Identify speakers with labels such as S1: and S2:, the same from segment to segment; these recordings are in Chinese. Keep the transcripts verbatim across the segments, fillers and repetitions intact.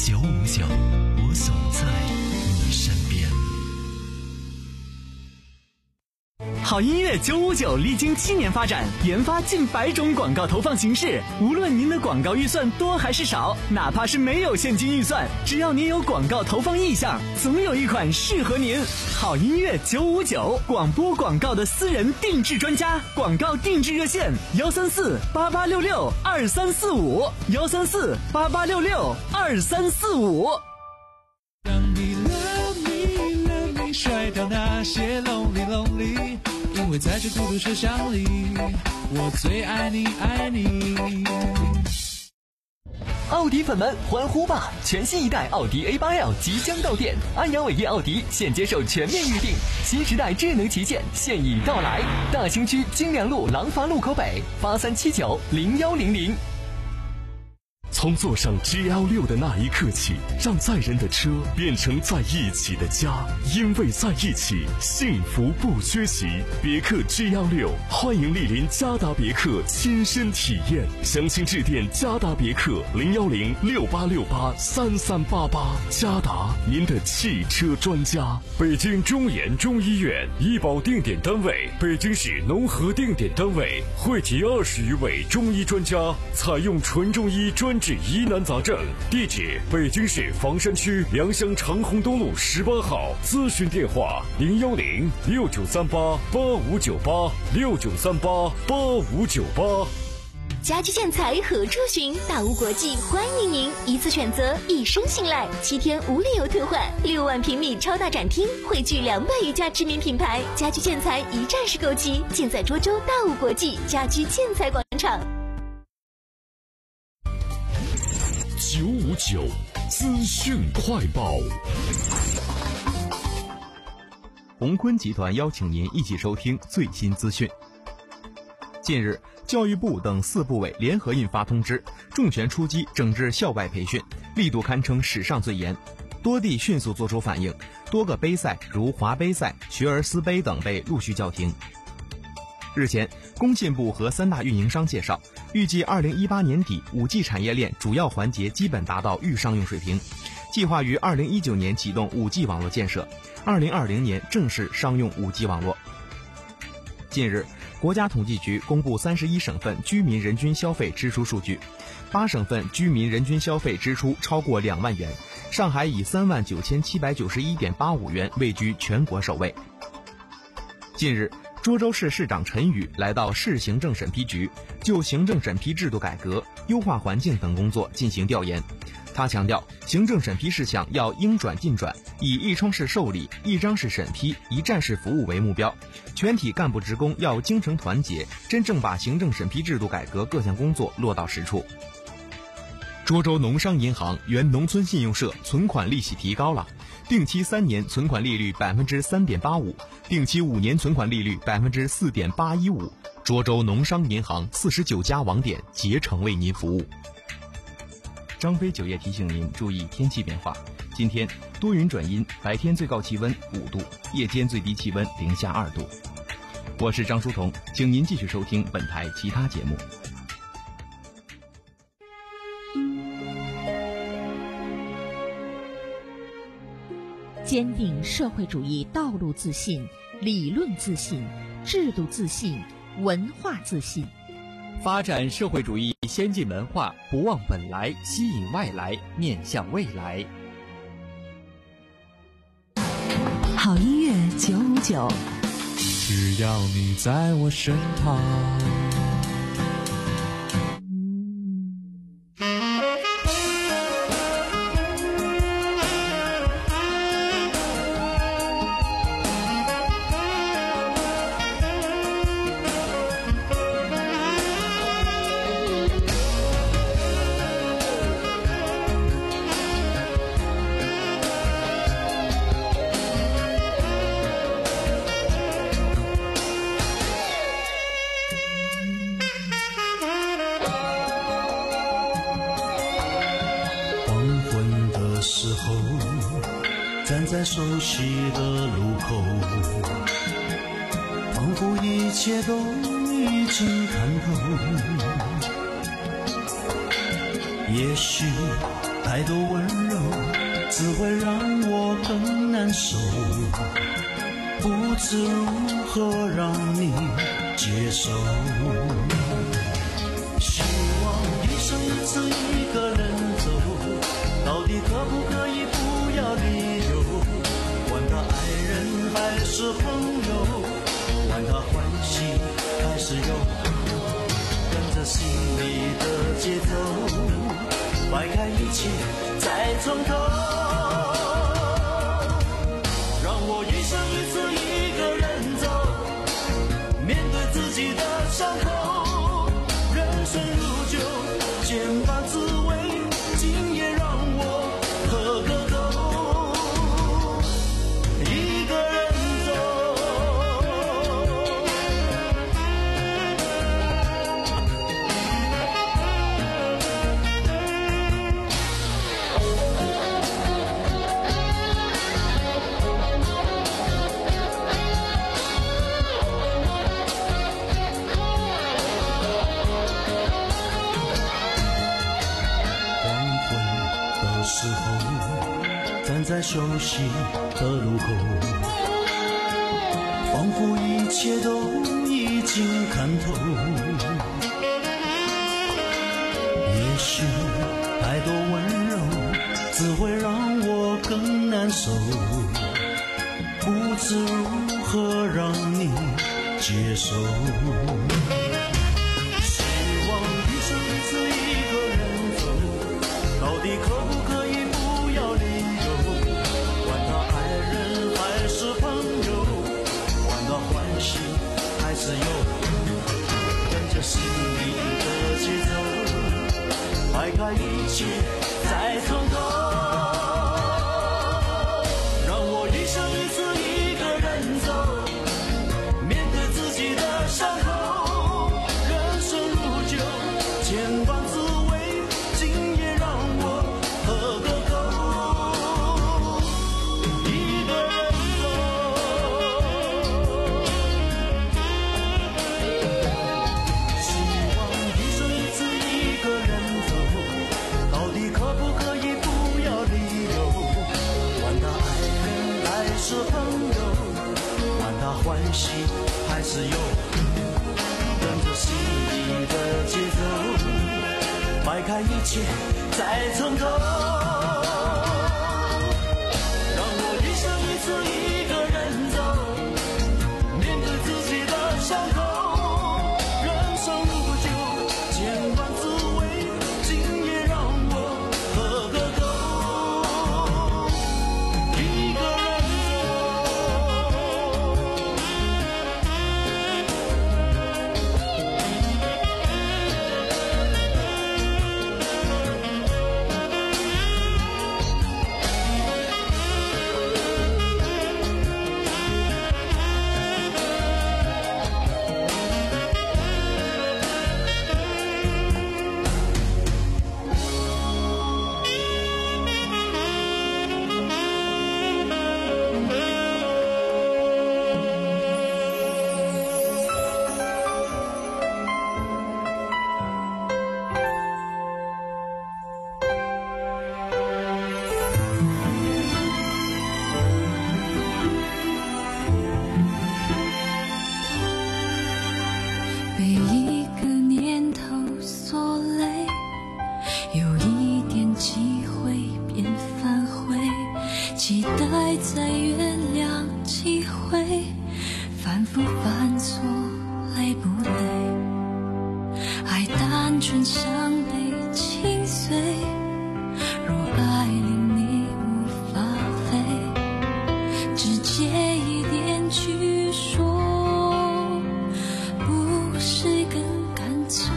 S1: 九五九，我总在你身边。
S2: 好音乐九五九历经七年发展，研发近百种广告投放形式。无论您的广告预算多还是少，哪怕是没有现金预算，只要您有广告投放意向，总有一款适合您。好音乐九五九，广播广告的私人定制专家，广告定制热线：幺三四八八六六二三四五，幺三四八八六六二三四五。
S3: 让你 love me love me， 甩掉那些 lonely lonely。因为在这孤独车厢里，我最爱你爱你。
S4: 奥迪粉们欢呼吧！全新一代奥迪 A 八 L 即将到店，安阳伟业奥迪现接受全面预定，新时代智能旗舰现已到来。大兴区金良路廊坊路口北，八三七九零幺零零。
S5: 从坐上 G L 六的那一刻起，让载人的车变成在一起的家，因为在一起，幸福不缺席。别克 G L 六，欢迎莅临嘉达别克亲身体验，详情致电嘉达别克零幺零六八六八三三八八。嘉达，您的汽车专家。
S6: 北京中研中医院医保定点单位，北京市农合定点单位，汇集二十余位中医专家，采用纯中医专治疑难杂症。地址：北京市房山区良乡长虹东路十八号。咨询电话：零幺零六九三八八五九八六九三八八五九八。
S7: 家居建材何处寻？大屋国际欢迎您，一次选择，一生信赖，七天无理由退换，六万平米超大展厅，汇聚两百余家知名品牌，家居建材一站式购齐，尽在涿州大屋国际家居建材广场。
S5: 九五九资讯快报。
S8: 鸿坤集团邀请您一起收听最新资讯。近日，教育部等四部委联合印发通知，重拳出击整治校外培训，力度堪称史上最严。多地迅速作出反应，多个杯赛如华杯赛、学而思杯等被陆续叫停。日前，工信部和三大运营商介绍，预计二零一八年底 五 G 产业链主要环节基本达到预商用水平，计划于二零一九年启动 五 G 网络建设，二零二零年正式商用 五 G 网络。近日，国家统计局公布三十一省份居民人均消费支出数据，八省份居民人均消费支出超过两万元，上海以三万九千七百九十一点八五元位居全国首位。近日，涿州市市长陈宇来到市行政审批局，就行政审批制度改革、优化环境等工作进行调研。他强调，行政审批事项要应转尽转，以一窗式受理、一张式审批、一站式服务为目标。全体干部职工要精诚团结，真正把行政审批制度改革各项工作落到实处。涿州农商银行原农村信用社存款利息提高了，定期三年存款利率百分之三点八五，定期五年存款利率百分之四点八一五。涿州农商银行四十九家网点竭诚为您服务。张飞酒业提醒您注意天气变化。今天多云转阴，白天最高气温五度，夜间最低气温零下二度。我是张书彤，请您继续收听本台其他节目。
S9: 坚定社会主义道路自信、理论自信、制度自信、文化自信，
S10: 发展社会主义先进文化，不忘本来，吸引外来，面向未来。
S11: 好音乐九五九，
S3: 只要你在我身旁。
S12: 站在熟悉的路口，仿佛一切都已经看透。也许太多温柔只会让我更难受，不知如何让你接受。希望一生一次一个人走，到底可不可以不要理由？管他爱人还是朋友，管他欢喜还是忧，跟着心里的节奏，摆开一切再从头。让我一生一次一个人走，面对自己的伤口，人生如酒，千般滋味，今夜让我喝个够，一个人走。时候站在熟悉的路口，仿佛一切都已经看透。也许太多温柔只会让我更难受，不知如何让你接受。希望一生一次一个人走，到底可不可以不要理由？管他爱人还是朋友，管他欢喜还是忧，跟着心里的节奏，摆开一切再从头。让我一生一次一个人走，面对自己的伤口，人生如酒，千般滋味，今夜让我喝个够，一个人走。希望一生一次一个人走，到底可不可以不要理由？管他爱人还是朋友，管他欢喜还是忧，跟着心里的节奏，摆开一切再从头。让我一生一次一个人走，面对自己的伤口，人生如酒，千般滋味，今夜让我喝个够，一个人
S13: 被一个念头所累，有一点机会便反悔，期待再原谅机会，反复犯错累不累？爱单纯像被轻碎，若爱令你无法飞，直接一点去说，不是更干脆？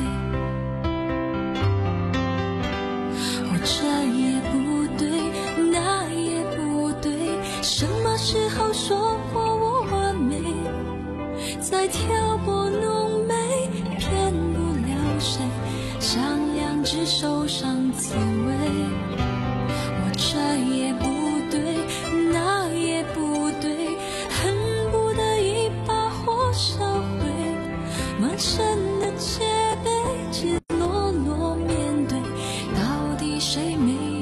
S13: 我这也不对，那也不对，什么时候说过我完美？在挑拨浓眉，骗不了谁，像两只手上刺猬。我这也不对，那也不对，恨不得一把火烧毁满身的戒备，赤裸裸面对，到底谁没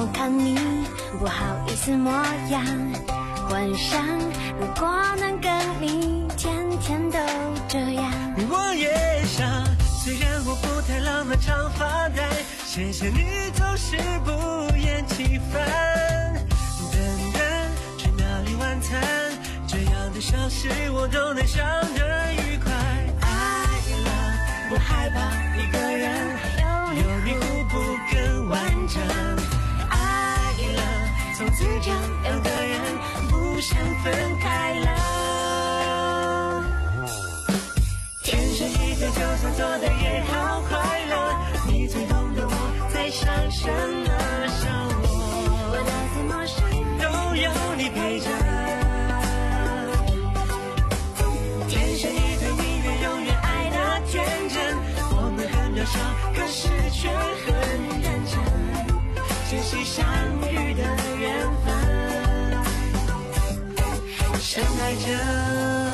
S14: 看你不好意思模样，幻想如果能跟你天天都这样。
S12: 我也想，虽然我不太浪漫常发呆，谢谢你总是不厌其烦。等等，去哪里晚餐？这样的小事我都能想得愉快。爱了，不害怕一个人，有你互补更完整。爱了，从此这两个人不想分开了。天生一对，就算做的也好快乐。你最懂得我在想什么，想我，
S14: 我来自陌生，
S12: 都有你陪着。天生一对，你愿永远爱的天真。我们很渺小，可是却很认真，珍惜相遇的缘分，深爱着。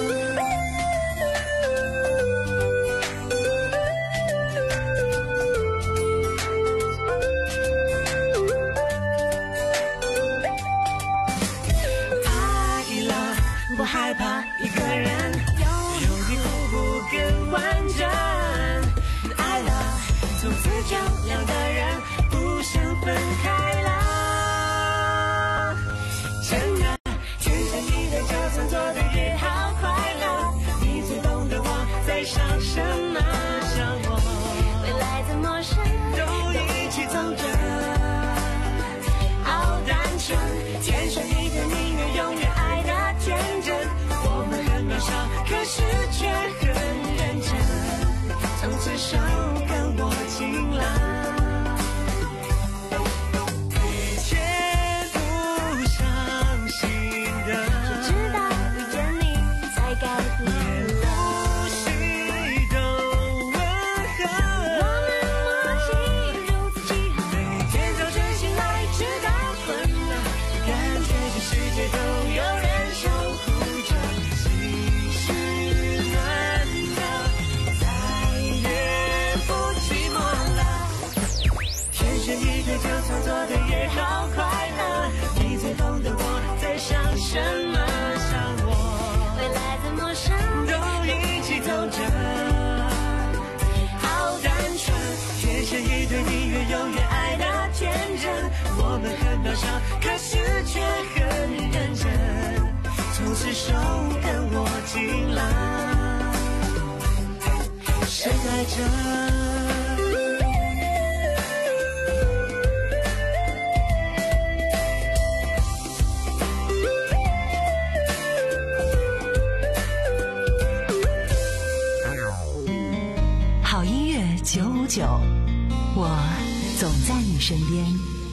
S12: 不害怕一个人，有你互补更完整。爱了，从此就两个人不想分开了。真的，天生一对，就算做的也好快乐。你最懂得我在想什么，想我，
S14: 未来的陌生，
S12: 都一起走着，好单纯。天生一对，你愿永远爱的天真。我们很渺小，可是却很认真，从此手跟我紧了。以前不相信的，
S14: 谁知道遇见你才改变。
S12: 连呼吸都温和，
S14: 我们默契如此契合，
S12: 每天早晨醒来直到昏了，感觉这世界都有人守护着。心是暖的，再也不寂寞了。天生一对，就算做的也好快乐。你最懂得我在想什么，想我，
S14: 未来的陌生，
S12: 都一起走着，好单纯。天生一对，你愿永远爱的天真。我们很渺小，可是却很认真，从此手跟我紧了，深爱着。
S11: 好音乐九五九，我总在你身边。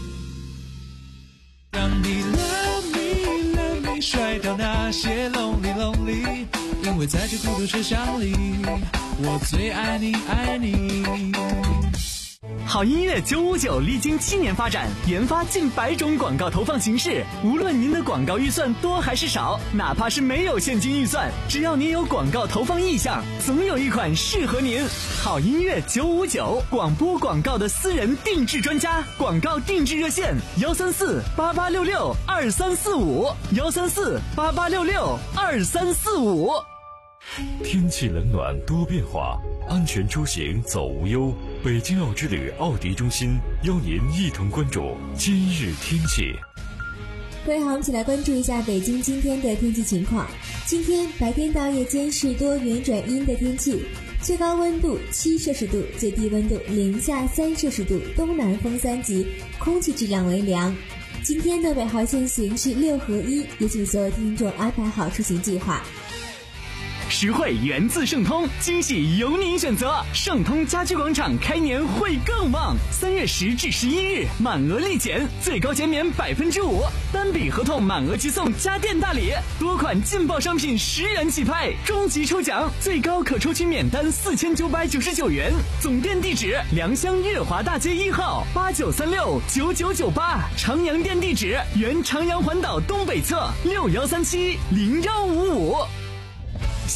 S3: 让你 love me love me 甩掉那些 lonely lonely， 因为在这孤独车厢里，我最爱你爱你。
S2: 好音乐九五九历经七年发展，研发近百种广告投放形式。无论您的广告预算多还是少，哪怕是没有现金预算，只要您有广告投放意向，总有一款适合您。好音乐九五九，广播广告的私人定制专家，广告定制热线：幺三四八八六六二三四五，幺三四八八六六二三四五。
S6: 天气冷暖多变化，安全出行走无忧。北京奥之旅奥迪中心邀您一同关注今日天气。
S15: 各位好，我们一起来关注一下北京今天的天气情况。今天白天到夜间是多云转阴的天气，最高温度七摄氏度，最低温度零下三摄氏度，东南风三级，空气质量为良。今天的尾号限行是六合一，也请所有听众安排好出行计划。
S2: 实惠源自盛通，惊喜由您选择。盛通家居广场开年会更旺，三月十至十一日满额立减，最高减免百分之五，单笔合同满额即送家电大礼，多款劲爆商品十元起拍，终极抽奖最高可抽取免单四千九百九十九元。总店地址：良乡悦华大街一号八九三六九九九八，长阳店地址：原长阳环岛东北侧六幺三七零幺五五。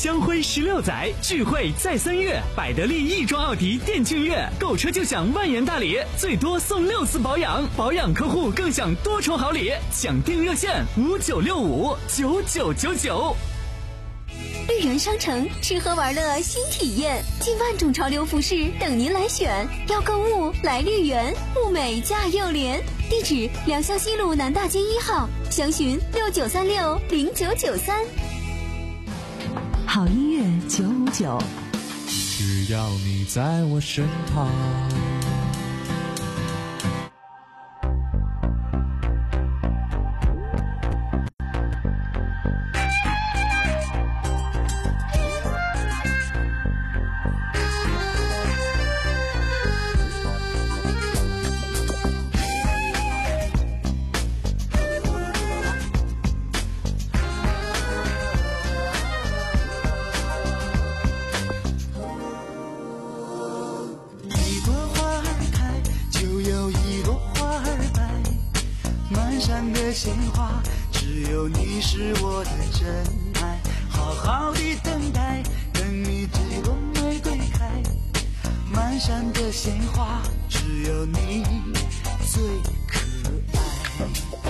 S2: 香辉十六载，聚会再三月，百得利亦庄奥迪电竞月，购车就享万元大礼，最多送六次保养，保养客户更享多重好礼，抢订热线五九六五九九九九。
S7: 绿源商城吃喝玩乐新体验，近万种潮流服饰等您来选。要购物来绿源，物美价又廉。地址：良乡西路南大街一号，详询六九三六零九九三。
S11: 好音乐九五九，
S3: 只要你在我身旁。
S12: 鲜花，只有你是我的真爱，好好的等待，等你几朵玫瑰开，满山的鲜花，只有你最可爱。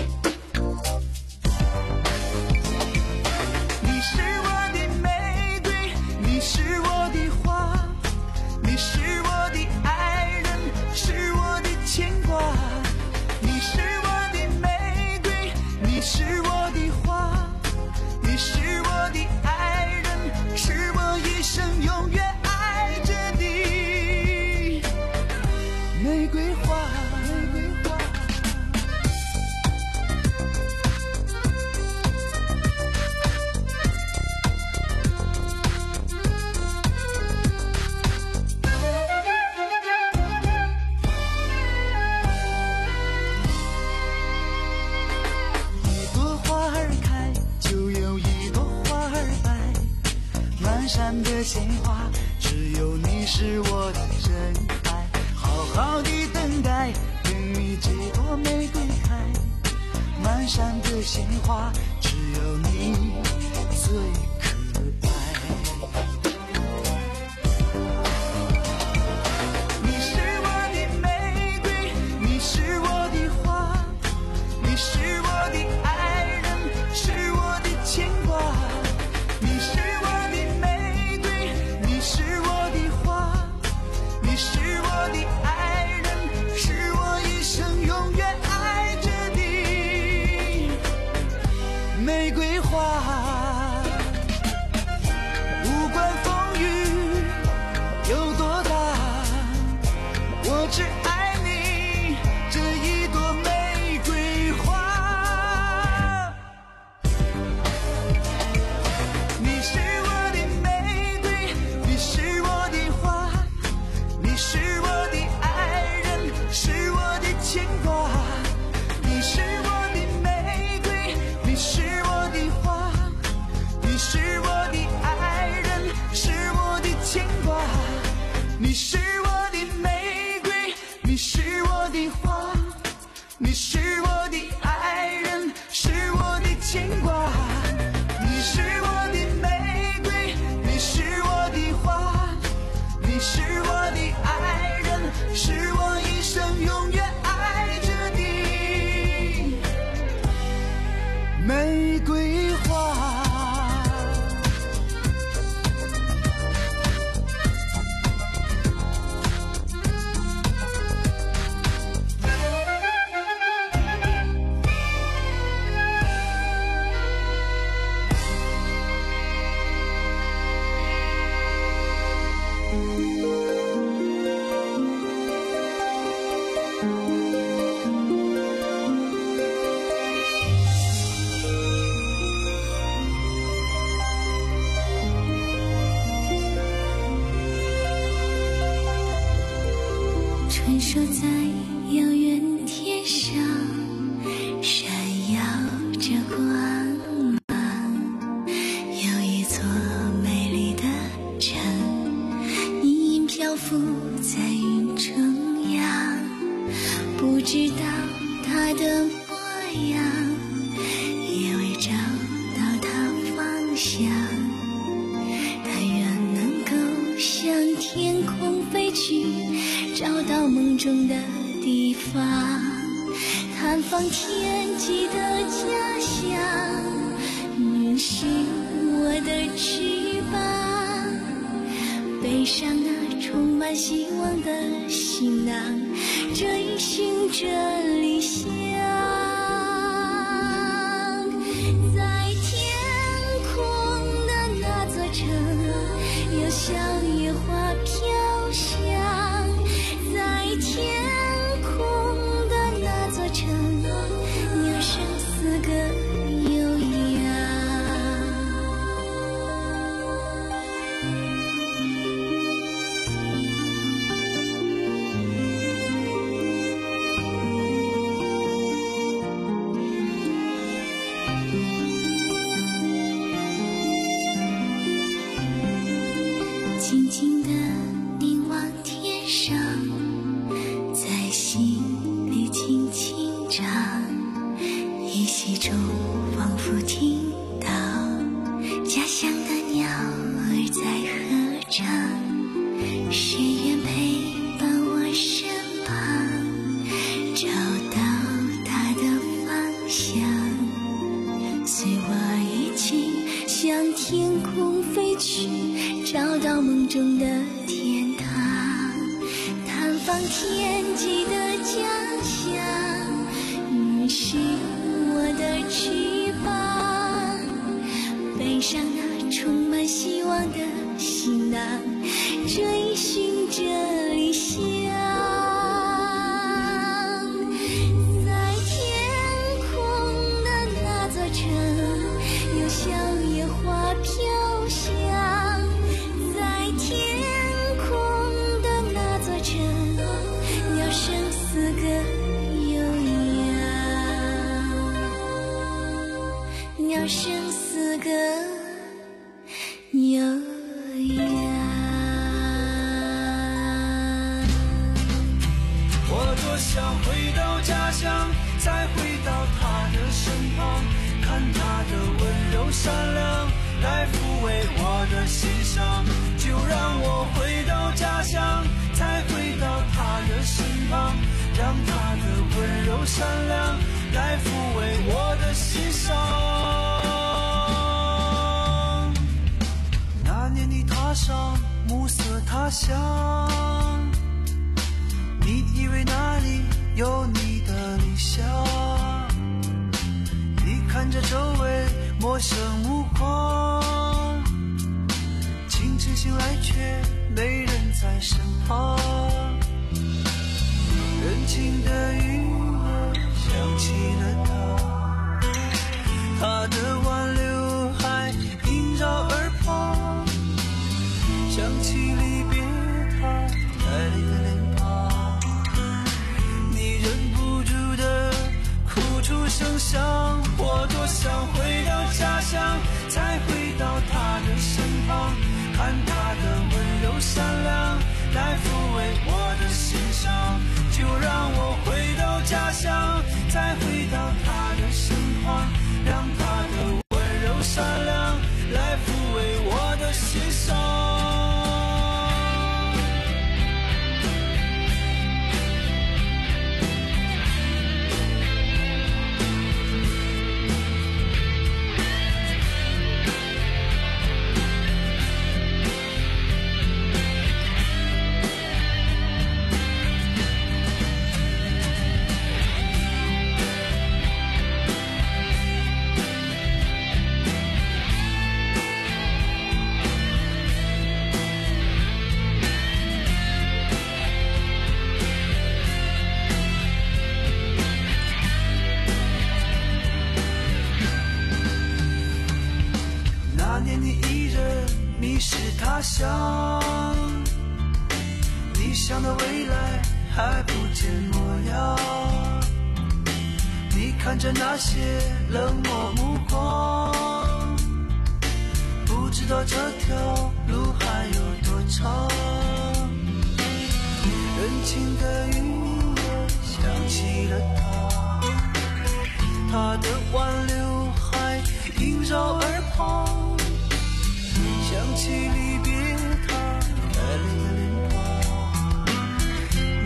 S12: 你是我的玫瑰，你是我的花，你是我的爱人，是我的牵挂。你是我的玫瑰，你是我的花，你是我的爱人，是我一生永远爱着的玫瑰花，玫瑰花。一朵花儿开，就有一朵花儿白，满山的鲜花，只有你是我的真爱，好好的等待，等你几朵玫瑰开，满山的鲜花，只有你最可爱。你是我的玫瑰，你是我的花，你是我的爱人，是我的牵挂。你是我的玫瑰，你是我的花，你是我的爱人，是我一生永远爱着的玫瑰花。不管风雨有多大，我只爱你这一朵玫瑰花。你是我的玫瑰，你是我的花，你是我的爱人，是我的牵挂。你是我的玫瑰，你是我的花，你是我的爱人，是我的牵挂。你是我的玫瑰，你是我的花，你是我的爱人，是我的牵挂。你是我的玫瑰，你是我的花，你是我的爱人，是我一生永远爱着的玫瑰花。
S13: 传说在遥远天上闪耀着光芒，有一座美丽的城，隐隐漂浮在云中央，不知道它的模样，也未找到它方向。 找到梦中的地方，探访天际的家乡，你是我的翅膀，背上那充满希望的行囊，追寻着理想。在天空的那座城，有小野花飘香，在天空的那座城，鸟声四个悠扬。静静地凝望天上，在心里轻轻唱，依稀中仿佛听到家乡的鸟儿在合唱，谁愿陪伴我身旁，找到它的方向，随我一起向天空飞去，找到梦中的天堂，探访天际的家乡，你是我的翅膀，背上那充满希望的行囊，追寻着理想。在天空的那座城，有小野花飘香，在天空的那座城，鸟声四个悠扬，鸟声四个悠扬。
S3: 我多想回到家乡，再回到他的身旁，看他的温柔善良来抚慰我的心伤，就让我回到家乡，再回到他的身旁，让他的温柔善良来抚慰我的心伤。那年你踏上暮色他乡，你以为那里有你的理想，你看着周围陌生目光，清晨醒来却没人在身旁，人情的余额想起了他，他的挽留还萦绕耳旁，想起离别他带泪的脸庞，你忍不住的哭出声响。我多想回到家乡，再回到他的身旁，看他的温柔善良来抚慰我的心伤，就让我回到家乡，再回到他的身旁，让他的温柔善良来抚慰我的心伤。他乡，理想的未来还不见模样，你看着那些冷漠目光，不知道这条路还有多长，人情的余额想起了他，他的挽留还萦绕耳旁，想起离别他带泪的脸庞，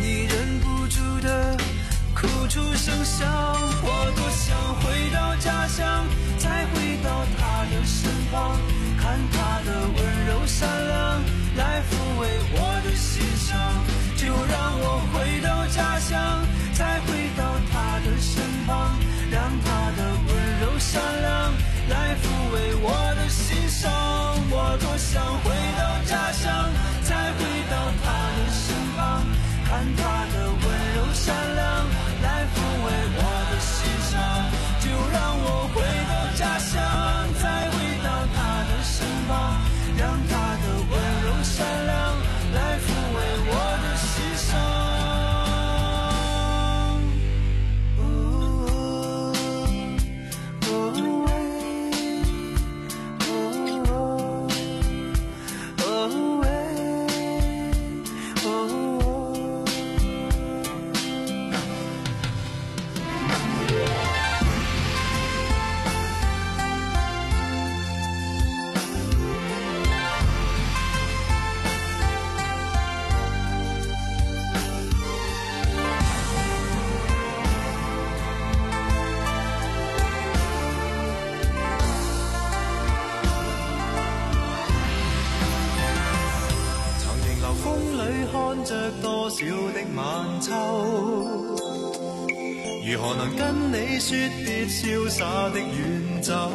S3: 我想回到家乡，再回到他的身旁，看他的温柔善良来抚慰我的心伤。就让我回到家乡，再回到他的身旁，让他的温柔善良来抚慰我的心伤。多少的晚秋，如何能跟你说別瀟灑的遠走？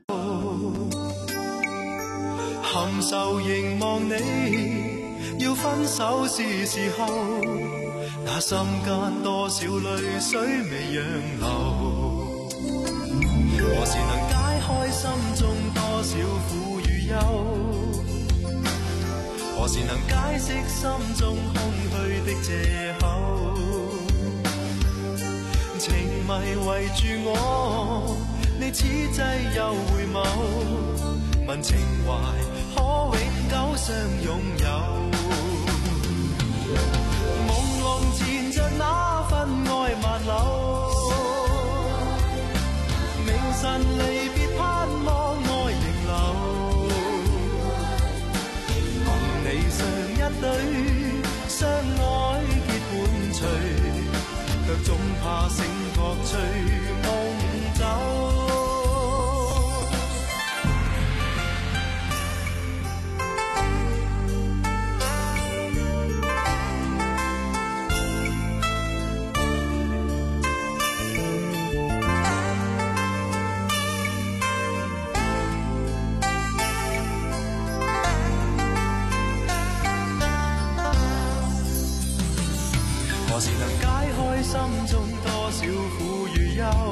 S3: 含愁凝望你，要分手是時候，那心間多少淚水未讓流？何時能解開心中多少苦與憂？何時能解釋心中空虛的藉口？情迷圍住我，你此際又回眸，問情懷可永久相擁有？朦朧纏着那份愛萬縷，明晨離別盼望愛仍留。你上一對相愛結伴隨，卻總怕醒覺隨夢走。何時能解開心中多少苦與憂？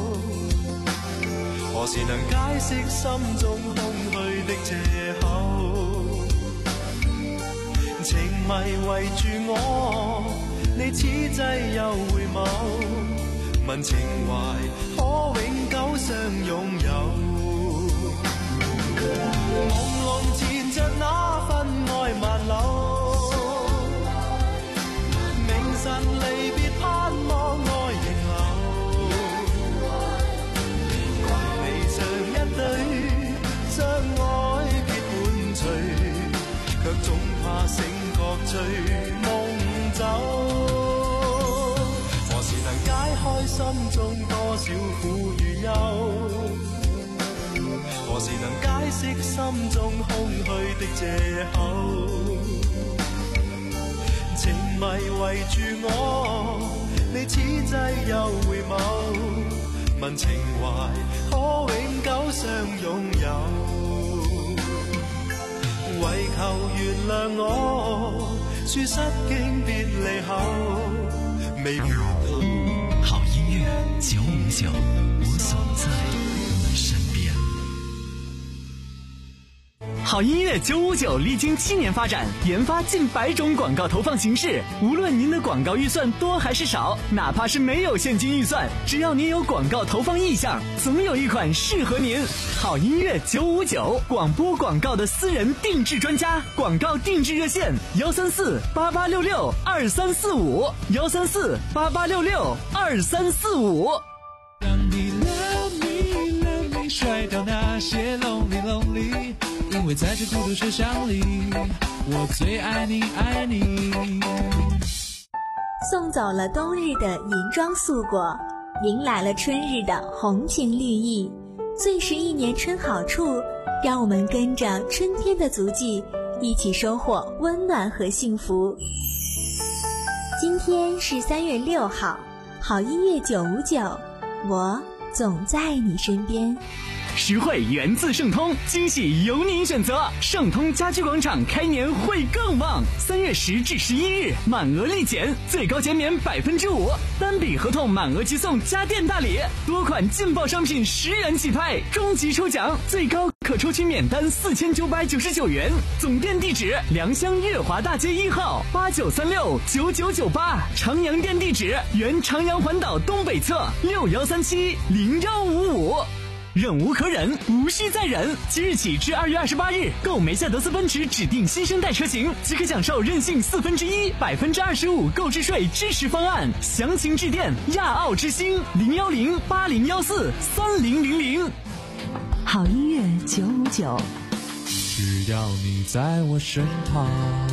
S3: 何時能解釋心中空虛的藉口？情迷圍住我，你此際又回眸，問情懷可永久相擁有？朦朧纏着那份愛萬縷，晨離別盼望愛仍留，離上一對相愛結伴隨，卻總怕醒覺隨夢走。何時能解開心中多少苦與憂？何時能解釋心中空虛的藉口？情迷圍住我，你此際又回眸，問情懷可永久相擁有？唯求原諒我，說失經別離後，未遇到。
S1: 好音樂九五九，我總在你身邊。
S2: 好音乐九五九历经七年发展，研发近百种广告投放形式。无论您的广告预算多还是少，哪怕是没有现金预算，只要您有广告投放意向，总有一款适合您。好音乐九五九，广播广告的私人定制专家，广告定制热线：幺三四八八六六二三四五，幺三四八八六六二三四五。
S3: 让你 love me love me， 甩掉那些 lonely lonely。因为在这孤独车厢里，我最爱你爱你。
S15: 送走了冬日的银装素裹，迎来了春日的红情绿意。最是一年春好处，让我们跟着春天的足迹，一起收获温暖和幸福。今天是三月六号，好音乐九五九，我总在你身边。
S2: 实惠源自盛通，惊喜由您选择。盛通家居广场开年会更旺，三月十至十一日满额立减，最高减免百分之五，单笔合同满额即送家电大礼，多款劲爆商品十元起拍，终极抽奖最高可抽取免单四千九百九十九元。总店地址：良乡悦华大街一号八九三六九九九八，长阳店地址：原长阳环岛东北侧六幺三七零幺五五。忍无可忍，无需再忍。即日起至二月二十八日，购梅赛德斯奔驰指定新生代车型，即可享受任性四分之一、百分之二十五购置税支持方案。详情致电亚奥之星零幺零八零幺四三零零零。
S11: 好音乐九五九，
S16: 只要你在我身旁。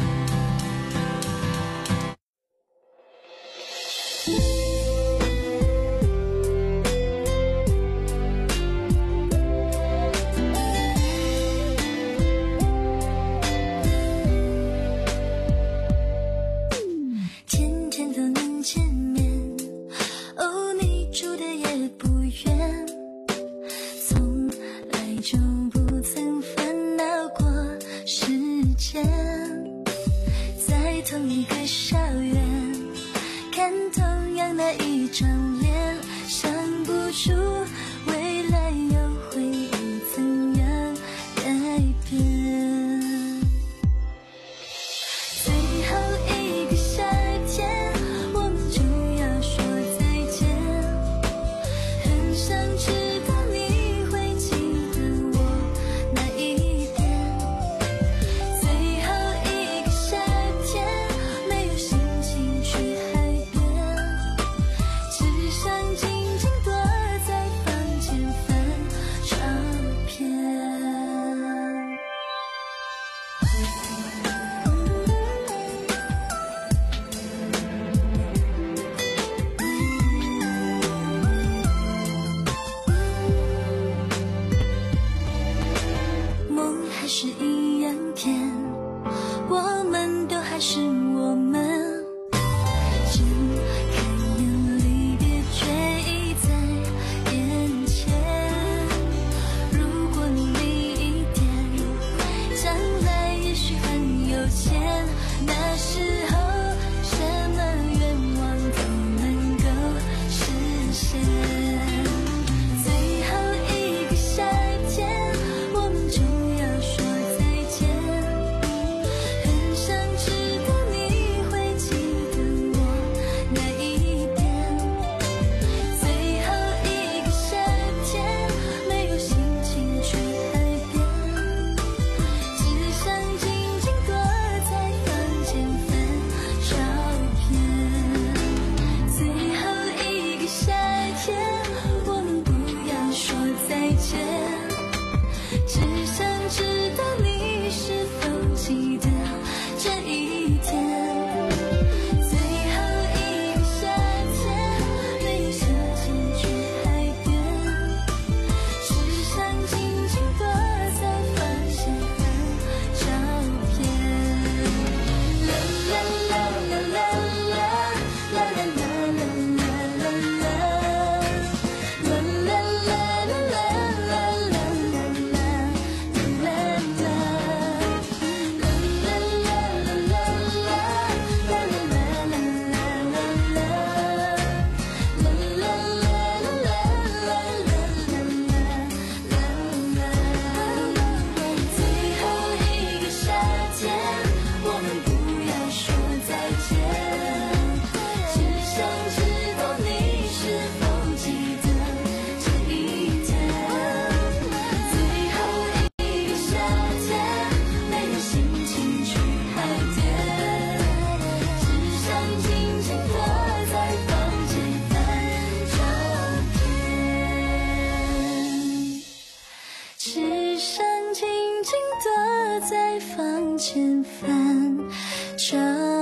S13: 前翻照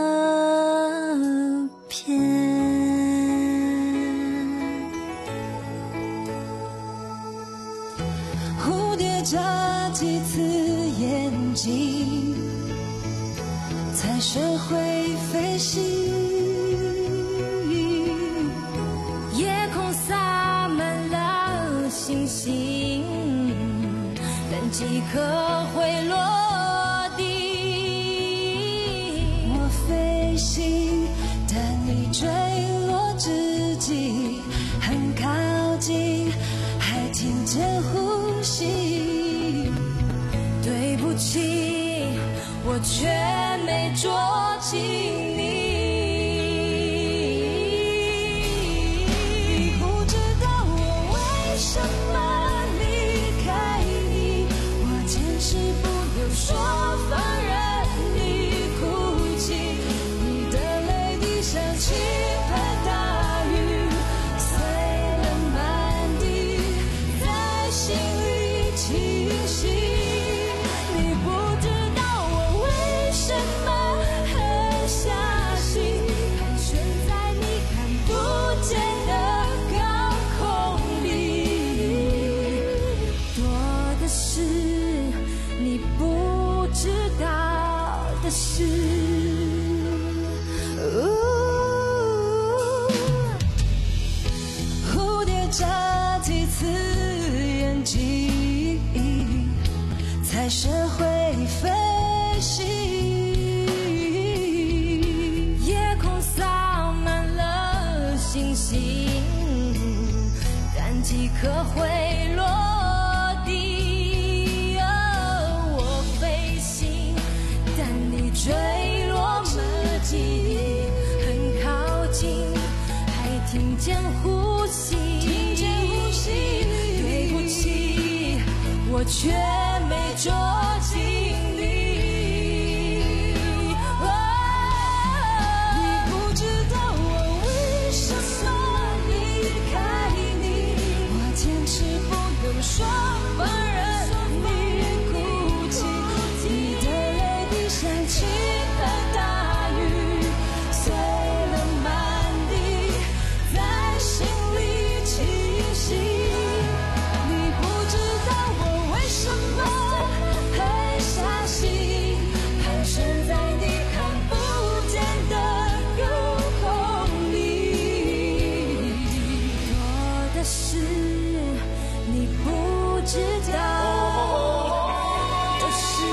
S13: 片。
S17: 蝴蝶眨几次眼睛，才学会飞行。夜空洒满了星星， 即刻会落地。我飞行，但你坠落之际很靠近，还听见呼吸。对不起，我却没捉紧你。怎么离开你？我坚持不留说，放任你哭泣。你的泪滴像倾盆大雨，碎了满地，在心里清晰。你不知道我为什么狠下心，盘旋在你看不见的高空里。是你不知道的事。蝴蝶眨几次眼睛，才学会飞行。夜空洒满了星星，但即刻会落地。坠落之际很靠近，还听见呼吸。听见呼吸，对不起，我却没捉紧你。哦，你不知道我为什么离开你，我坚持不留说，放任你哭泣。你的泪滴像倾盆大雨，碎了满地，在心里清晰。你不知道我为什么狠下心，盘旋在你看不见的高空里。多的是你不知道的事。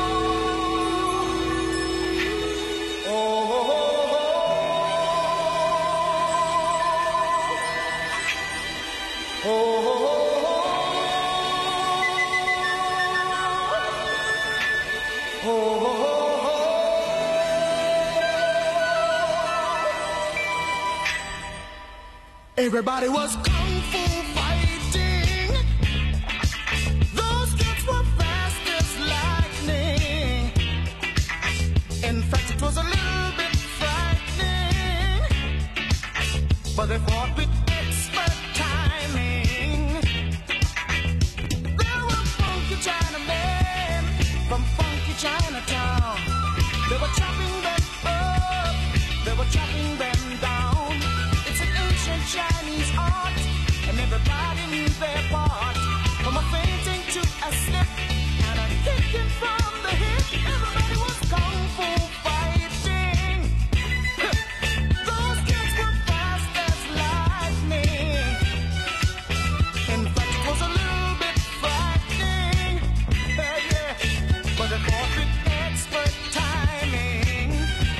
S12: Everybody was kung fu fighting. Those kids were fast as lightning. In fact, it was a little bit frightening, but they fought with expert timing. There were funky Chinamen from funky Chinatown. They were chopping them up, they were chopping them down. It's an ancient Chinese art, and everybody knew their part. From a fainting to a slip, and a kicking from the hip. Everybody was kung fu fighting. Those kids were fast as lightning. In fact, it was a little bit frightening. Yeah, yeah. But they fought with expert timing.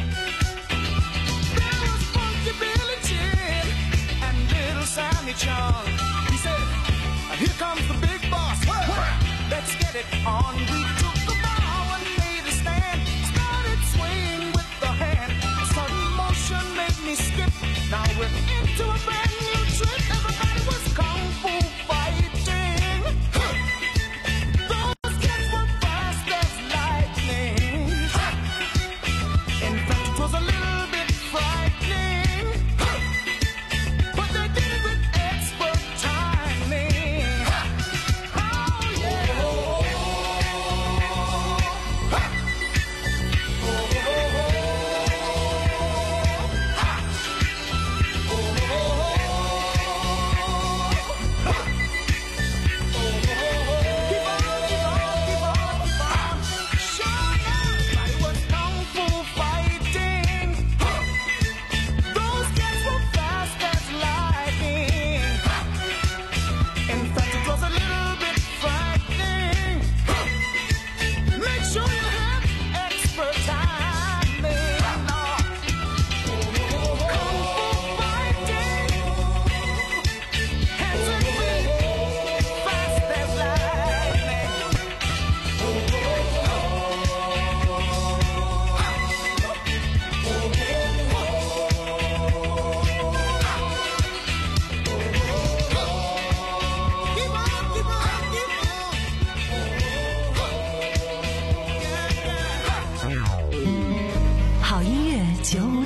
S12: There was Funky Billy Chin and Little Sammy Chung. He said, here comes the big boss. Let's get it on. We took the bow and made a stand. Started swaying with the hand. Sudden motion made me skip. Now we're into a brand new trip. Everybody was kung fu fighting. Those kids were fast as lightning. In fact, it was a little bit frightening, but they did it with expert timing. Oh yeah.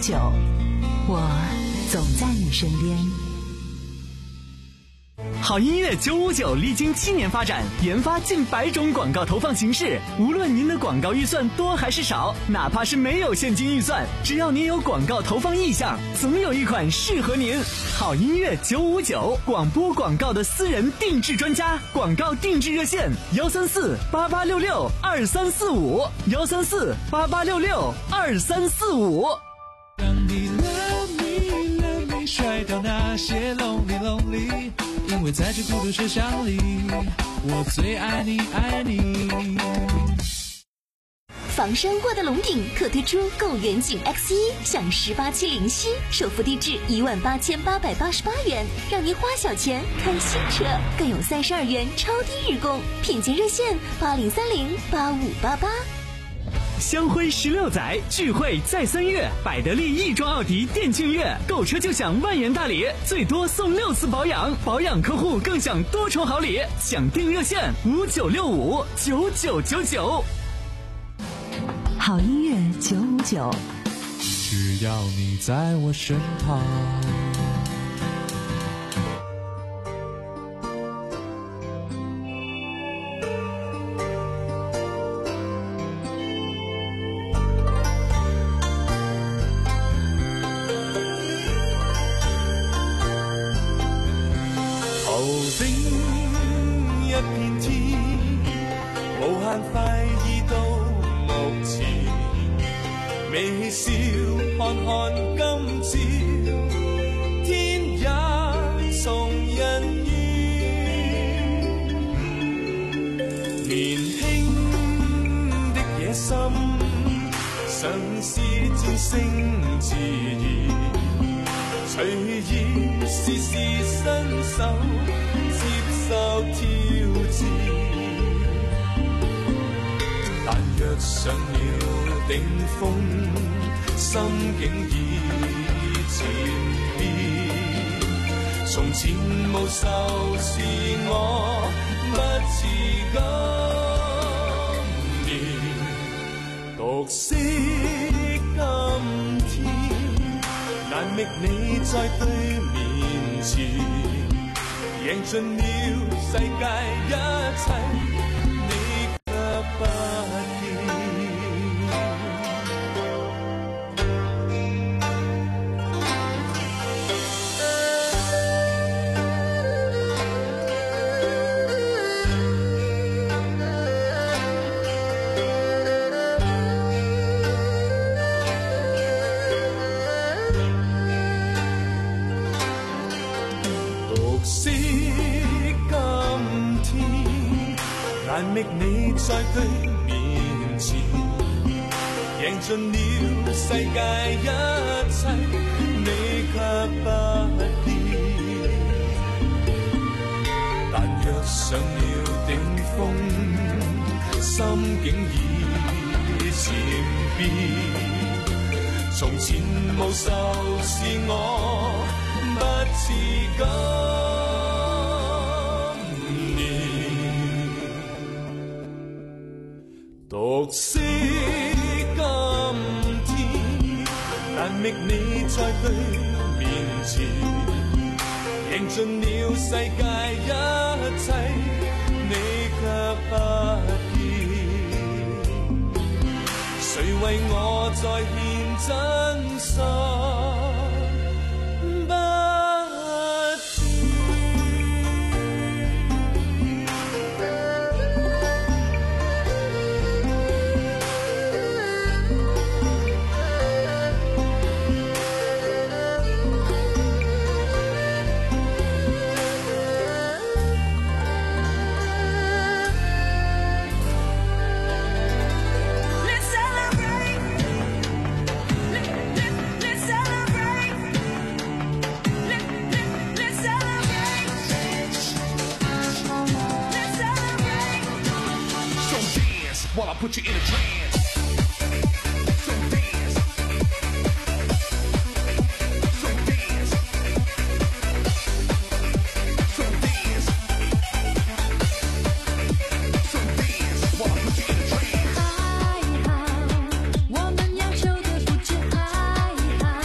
S11: 九，我总在你身边。
S2: 好音乐九五九历经七年发展，研发近百种广告投放形式。无论您的广告预算多还是少，哪怕是没有现金预算，只要您有广告投放意向，总有一款适合您。好音乐九五九，广播广告的私人定制专家，广告定制热线：幺三四八八六六二三四五，幺三四八八六六二三四五。
S16: 让你 love me love me 甩掉那些 lonely lonely， 因为在这孤独车厢里，我最爱你爱你。
S7: 房山沃德龙顶可推出购远景 X 一 享十八期零息，首付低至一万八千八百八十八元，让您花小钱看新车，更有三十二元超低日供，品鉴热线八零三零八五八八。
S2: 香辉十六载，聚会在三月，百得利亦庄奥迪店庆月，购车就享万元大礼，最多送六次保养，保养客户更享多重好礼，享定热线五九六五九九九九。
S11: 好音乐九五九，
S16: 只要你在我身旁。
S3: 微笑看看今朝，天也從人願。年輕的野心，嘗試戰勝自然，隨意試試伸手，接受挑戰。但若上了頂峰，心境已漸變。從前無愁是我不似今年，獨惜今天，難覓你在對面前，贏盡了世界一切。難覓你在對面前，贏盡了世界一切，你卻不見。但若上了頂峰，心境已漸變。從前無愁是我不似今。獨惜今天，難覓你在對面前，贏盡了世界一切，你卻不見。誰為我再獻真心？
S18: While I put you in a trance. So dance. So dance. So dance. So dance. While I put you in a trance.
S13: 还好，我们要求的不止还好，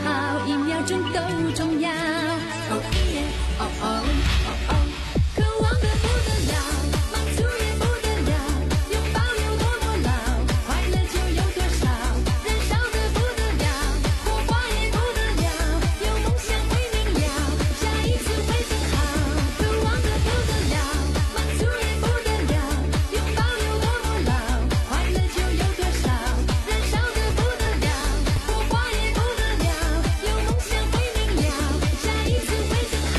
S13: 好，一秒钟都重要。哦耶，哦哦哦哦，渴望的不得了，满足也不得了，拥抱有多么牢，快乐就有多少，燃烧的不得了，火花也不得了，有梦想会明了，下一次会更好。渴望的不得了，满足也不得了，拥抱有多么牢，快乐就有多少，燃烧的不得了，火花也不得了，有梦想会明了，下一次会更好。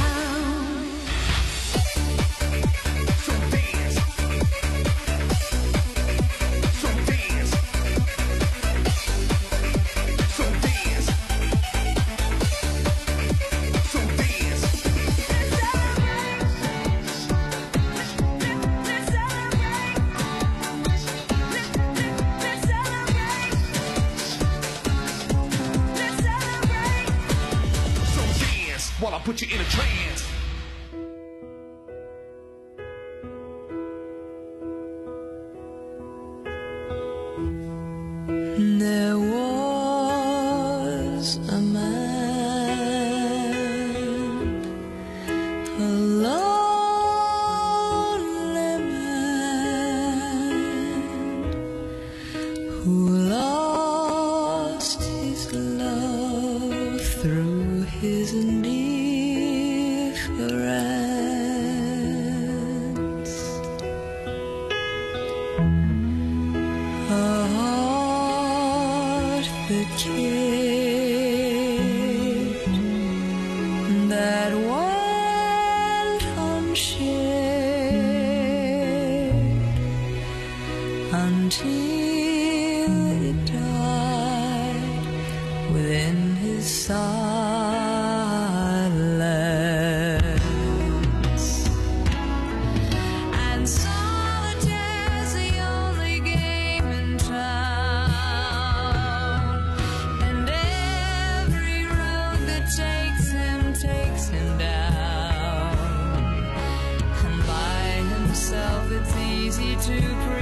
S18: While I put you in a trance.
S3: There was a man, a lonely man, who lost his love through his indifference. A heart that cared, that went unshared until it died within his silence. And solitaire's the only game in town, and every road that takes him takes him down. And by himself it's easy to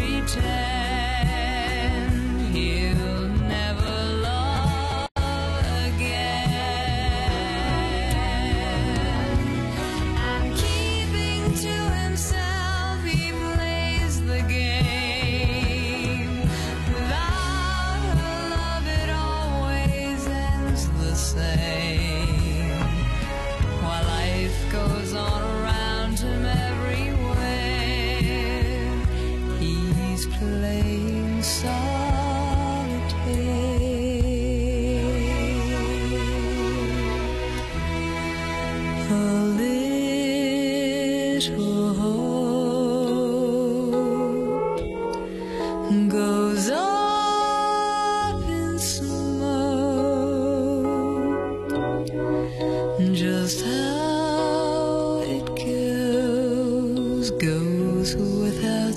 S3: pretend he'll never love again. And keeping to himself he plays the game. Without her love it always ends the same. While life goes on around him everywhere, he's playing solitaire. A little hope goes up in smoke. Just how it goes, goes without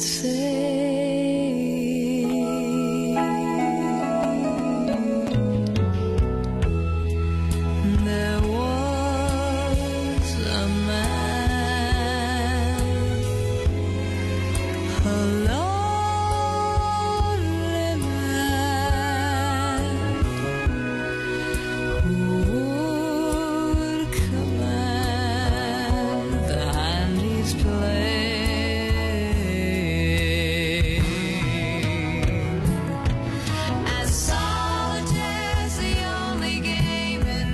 S3: saying. There was a man, a lonely man, who would command the hand he's playing. As solitaire's the only game in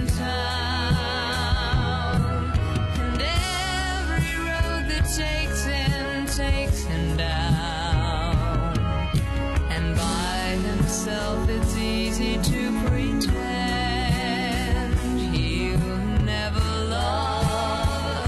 S3: town, and every road that takes him takes him down. And by himself it's easy to pretend he'll never love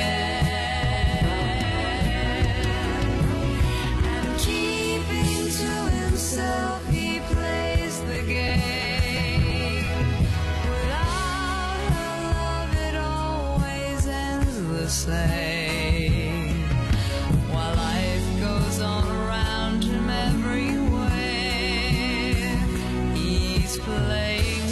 S3: again. And keeping to himself he plays the game. Without her love it always ends the same. While life goes on around him everywhere, he's playing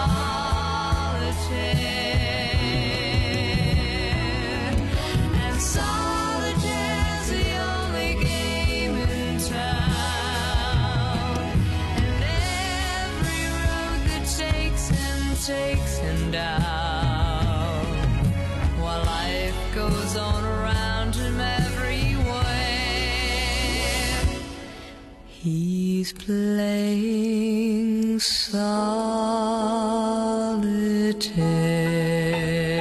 S3: solitaire. And solitaire's the only game in town, and every road that takes him takes him and out, while life goes on around him everywhere. He's playing solitaire.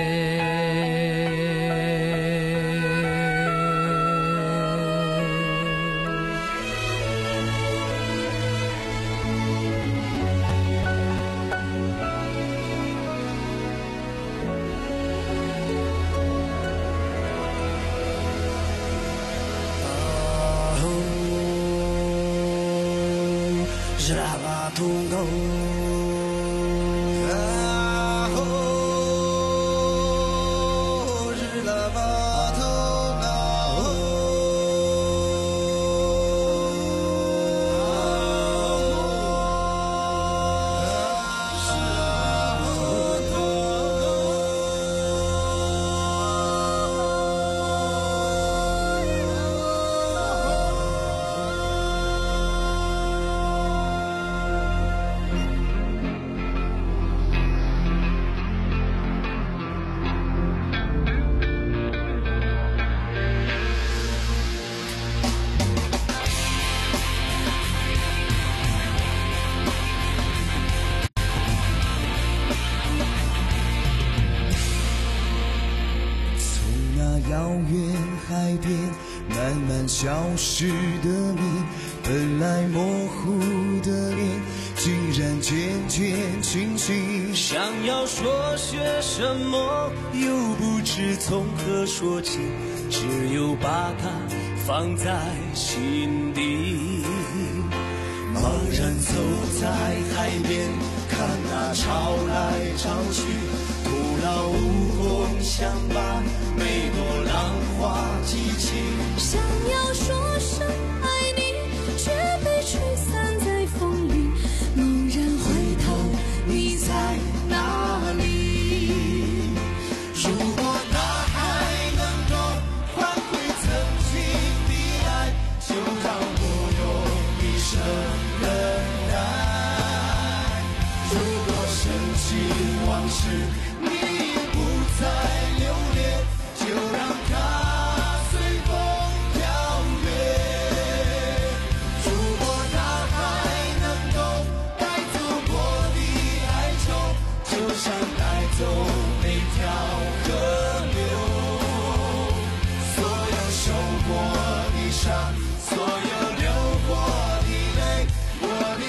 S12: 消失的你，本来模糊的脸，竟然渐渐清晰。想要说些什么，又不知从何说起，只有把它放在心底。茫然走在海边，看那潮来潮去，徒劳无功，想把每朵浪花记起。
S17: 想要说声爱你，却被吹散在风里。猛然回头，你在哪里？
S12: 如果大海能够换回曾经的爱，就让我用一生等待。如果深情往事你不再留恋，就让它随风飘远。如果大海能够带走我的哀愁，就像带走那条河流。所有受过的伤，所有流过的泪，我的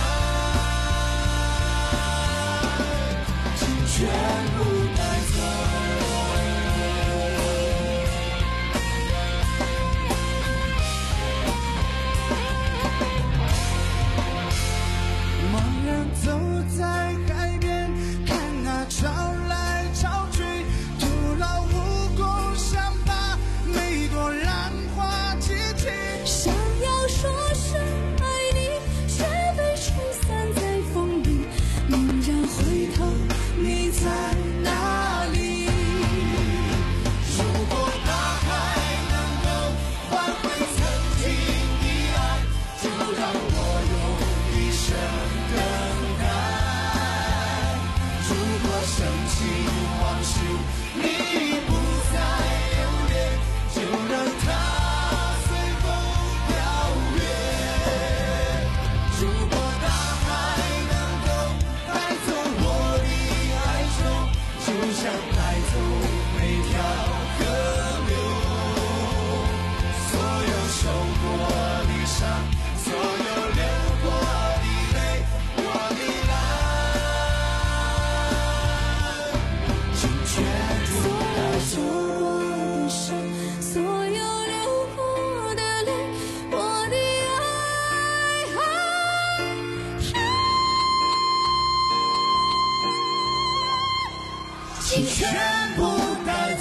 S12: 爱请全部带走。茫然走在海边，看那潮来潮去，徒劳无功，想把每朵浪花记起。
S17: 想要说声爱你，却被吹散在风里。猛然回头，你在哪里？
S12: 如果大海能够换回曾经的爱，就让我用一生等待。如果深情往事你不再留恋，就让它随风飘远。如果大海能够带走我的哀愁，就像带走每条河流。所有受过的伤，所有流过的泪，我的爱请全部带走。
S17: 所有流过的泪，我的爱，
S12: 请全部带走。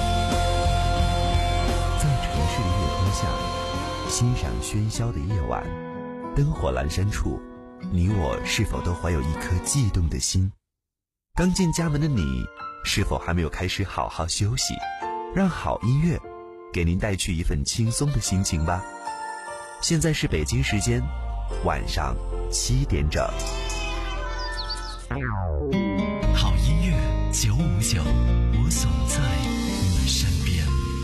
S19: 在城市的夜空下，欣赏喧嚣的夜晚，灯火阑珊处，你我是否都怀有一颗悸动的心？刚进家门的你，是否还没有开始好好休息？让好音乐给您带去一份轻松的心情吧。现在是北京时间晚上七点整。
S1: 好音乐九五九，我总在你们身边。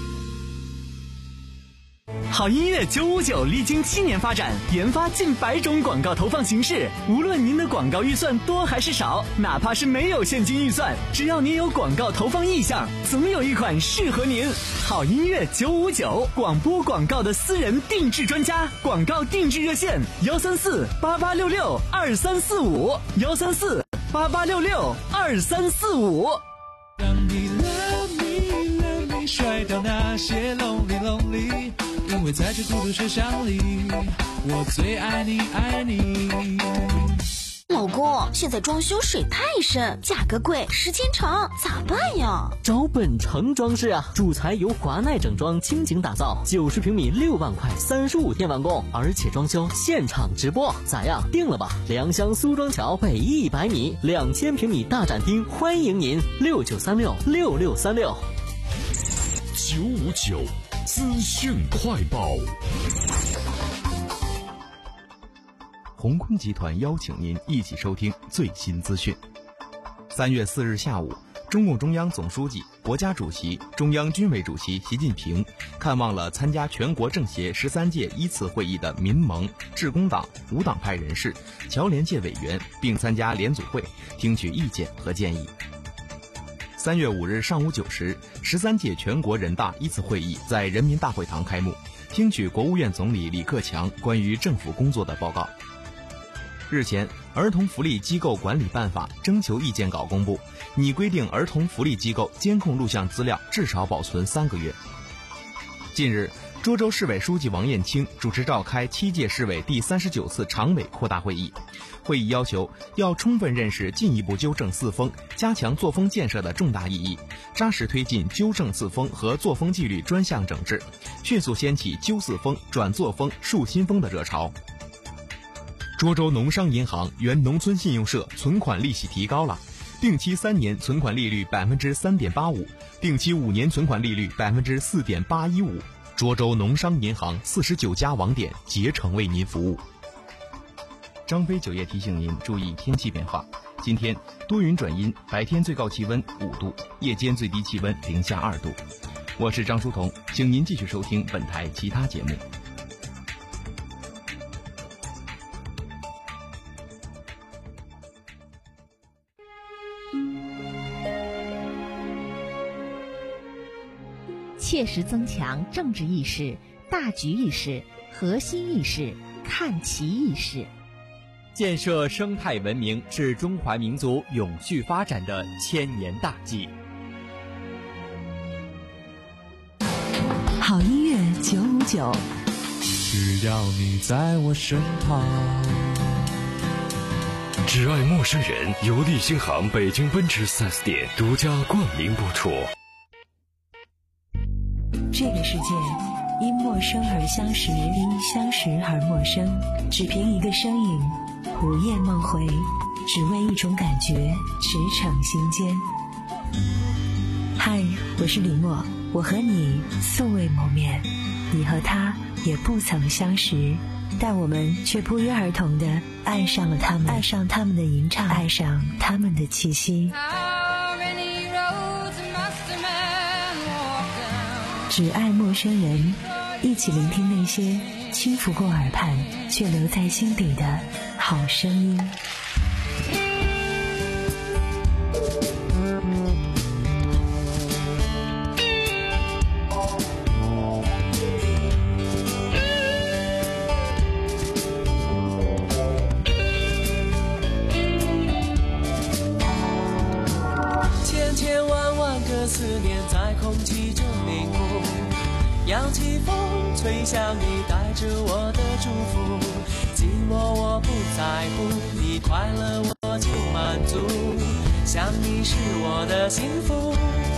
S2: 好音乐九五九历经七年发展，研发近百种广告投放形式。无论您的广告预算多还是少，哪怕是没有现金预算，只要您有广告投放意向，总有一款适合您。好音乐九五九，广播广告的私人定制专家，广告定制热线：幺三四八八六六二三四五，幺三四八八六六二三四五。
S16: 让你 love me love me 甩掉那些 lonely lonely， 因为在这孤独车厢里，我最爱你爱你。
S7: 老公，现在装修水太深，价格贵，时间长，咋办呀？
S20: 找本城装饰啊，主材由华奈整装倾情打造，九十平米六万块，三十五天完工，而且装修现场直播，咋样？定了吧？良乡苏庄桥北一百米，两千平米大展厅，欢迎您，六九三六六六三六。
S6: 九五九资讯快报。
S8: 鸿坤集团邀请您一起收听最新资讯。三月四日下午，中共中央总书记、国家主席、中央军委主席习近平看望了参加全国政协十三届一次会议的民盟、致公党、无党派人士、侨联界委员，并参加联组会，听取意见和建议。三月五日上午九时，十三届全国人大一次会议在人民大会堂开幕，听取国务院总理李克强关于政府工作的报告。日前，《儿童福利机构管理办法》征求意见稿公布，拟规定儿童福利机构监控录像资料至少保存三个月。近日，涿州市委书记王艳清主持召开七届市委第三十九次常委扩大会议。会议要求要充分认识进一步纠正四风、加强作风建设的重大意义，扎实推进纠正四风和作风纪律专项整治，迅速掀起纠四风、转作风、树新风的热潮。涿州农商银行原农村信用社存款利息提高了，定期三年存款利率百分之三点八五，定期五年存款利率百分之四点八一五。涿州农商银行四十九家网点竭诚为您服务。张飞酒业提醒您注意天气变化，今天多云转阴，白天最高气温五度，夜间最低气温零下二度。我是张书彤，请您继续收听本台其他节目。
S9: 切实增强政治意识、大局意识、核心意识、看齐意识，
S10: 建设生态文明是中华民族永续发展的千年大计。
S11: 好音乐九五九，
S16: 只要你在我身旁。
S6: 只爱陌生人由利星行北京奔驰 四 S 店独家冠名播出。
S11: 这个世界因陌生而相识，因相识而陌生，只凭一个身影，午夜梦回，只为一种感觉，驰骋心间。嗨，我是李默，我和你素未谋面，你和他也不曾相识，但我们却不约而同地爱上了他们，爱上他们的吟唱，爱上他们的气息。只爱陌生人，一起聆听那些轻拂过耳畔却留在心底的好声音。
S3: 千千万万个思念在空气中凝固，扬起风吹向你，带着我的祝福。寂寞我不在乎，你快乐我就满足，想你是我的幸福。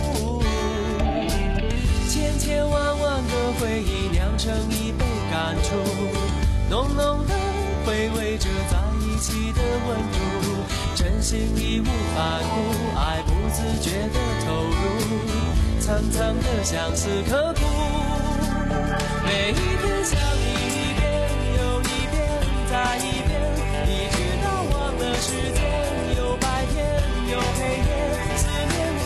S3: 千千万万个回忆酿成一杯感触，浓浓的回味着在一起的温度，真心义无反顾，爱不自觉的投入，层层的相思刻骨。每一天想你一遍又一遍再一遍，一直到忘了时间，有白天有黑夜，思念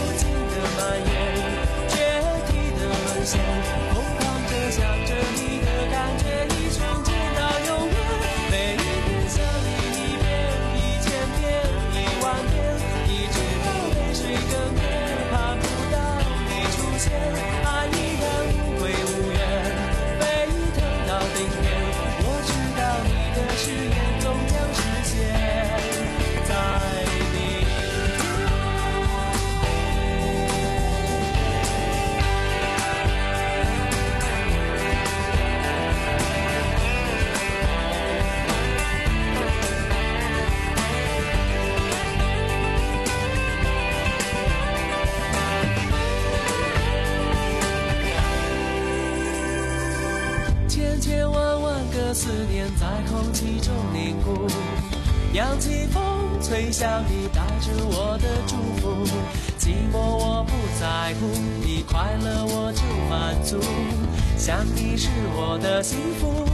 S3: 千万万个思念在空气中凝固，扬起风吹向你，带着我的祝福。寂寞我不在乎，你快乐我就满足，想你是我的幸福。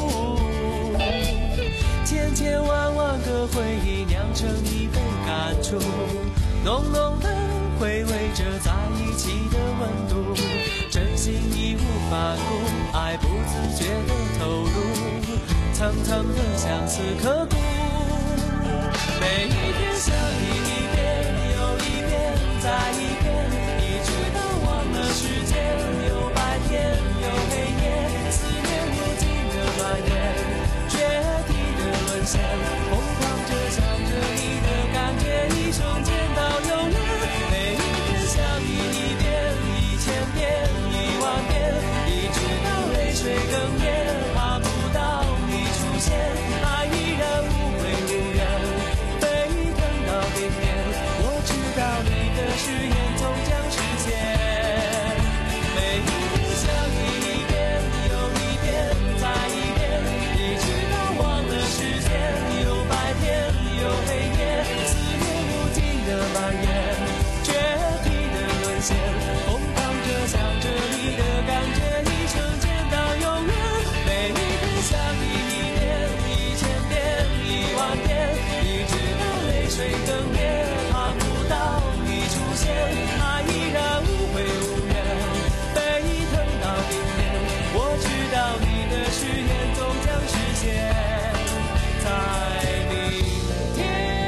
S3: 千千万万个回忆酿成一杯感触，浓浓的回味着在一起的温度，真心义无反顾，爱不自觉的投入，层层的相思刻骨。每一天想你一遍又一遍再一遍，一直到忘了时间，有白天有黑夜，思念无尽的蔓延，决堤的沦陷，疯狂着想着你的感觉，一瞬间到永远。每一天想你一遍一千遍一万遍，一直到泪水哽咽，怕不到你出现，爱依然无悔无怨，沸腾到顶点，我知道你的誓言终将实现。每一天想你一遍又一遍再一遍，一直到忘了时间，有白天有黑夜，思念无尽的蔓延，决堤的沦陷，疯狂着想着你的感觉，一瞬间到永远。每一天想你一遍一千遍一万遍，一直到泪水哽咽，怕不到你出现，爱依然无悔无怨，沸腾到顶点，我知道你的誓言终将实现，在明天。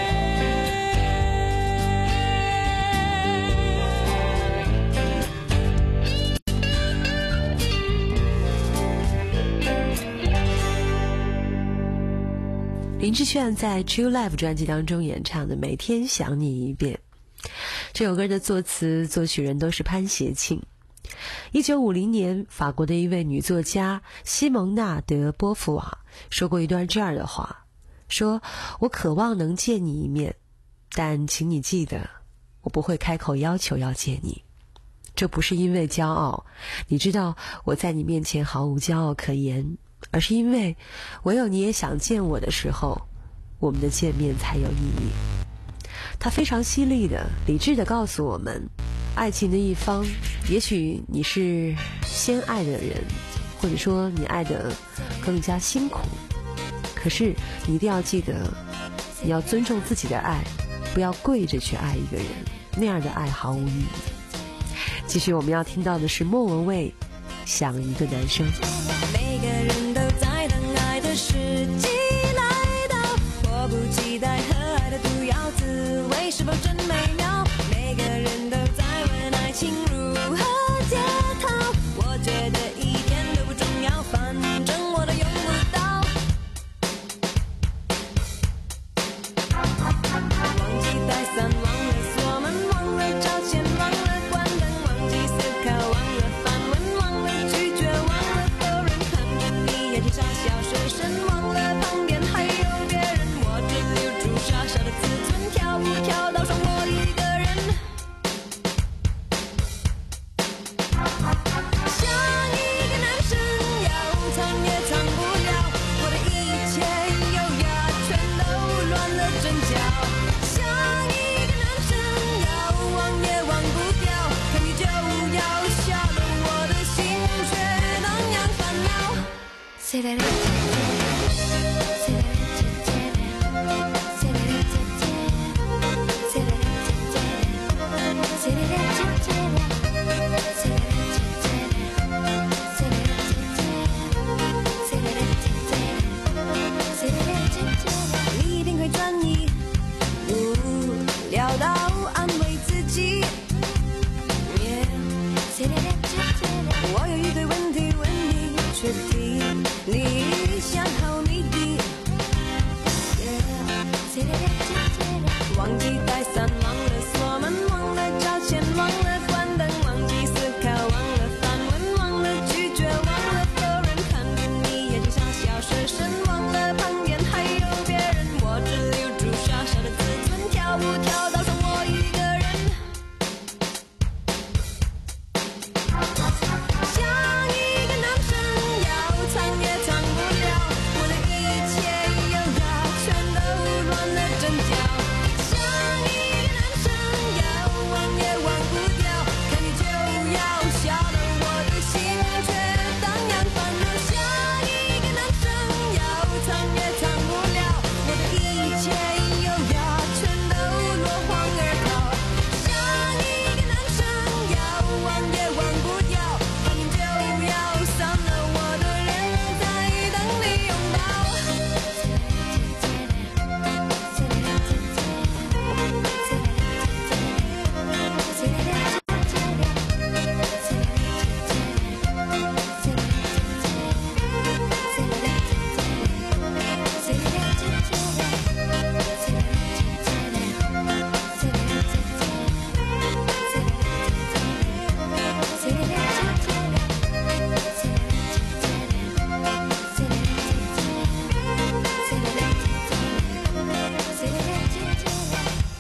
S21: 林志炫在《True Life》专辑当中演唱的《每天想你一遍》，这首歌的作词作曲人都是潘协庆。一九五零年，法国的一位女作家西蒙娜·德·波伏瓦说过一段这样的话，说我渴望能见你一面，但请你记得，我不会开口要求要见你。这不是因为骄傲，你知道我在你面前毫无骄傲可言，而是因为唯有你也想见我的时候，我们的见面才有意义。他非常犀利的、理智的告诉我们，爱情的一方，也许你是先爱的人，或者说你爱的更加辛苦，可是你一定要记得，你要尊重自己的爱，不要跪着去爱一个人，那样的爱毫无意义。继续我们要听到的是莫文蔚《想一个男生》。
S13: 每个人都在等爱的时机来到，迫不及待和爱的毒药滋味是否真美妙，每个人都在问爱情如何解套，我觉得一点都不重要，反正我都用不到。忘记带伞，忘了锁门，忘了找钱，忘了关灯，忘记思考，忘了反问，忘了拒绝，忘了否认，看着你眼睛傻笑水深，忘了旁边还有别人，我只留住傻傻的自尊，跳舞跳到双目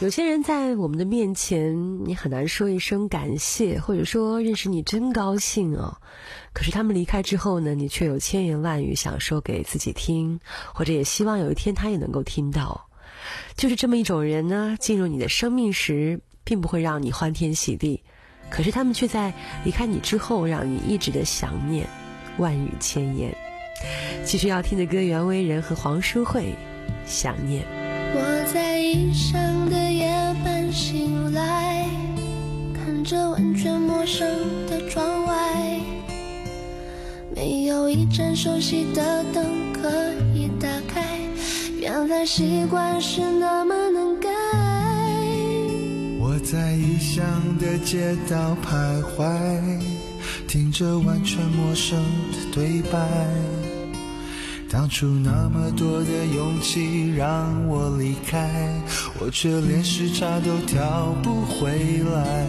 S21: 有些人在我们的面前，你很难说一声感谢，或者说认识你真高兴哦。可是他们离开之后呢，你却有千言万语想说给自己听，或者也希望有一天他也能够听到。就是这么一种人呢，进入你的生命时，并不会让你欢天喜地，可是他们却在离开你之后，让你一直的想念，万语千言。继续要听的歌，袁惟仁和黄淑慧，想念。
S13: 我在异乡的夜半醒来，看着完全陌生的窗外，没有一盏熟悉的灯可以打开，原来习惯是那么能改。
S12: 我在异乡的街道徘徊，听着完全陌生的对白，当初那么多的勇气让我离开，我却连时差都调不回来。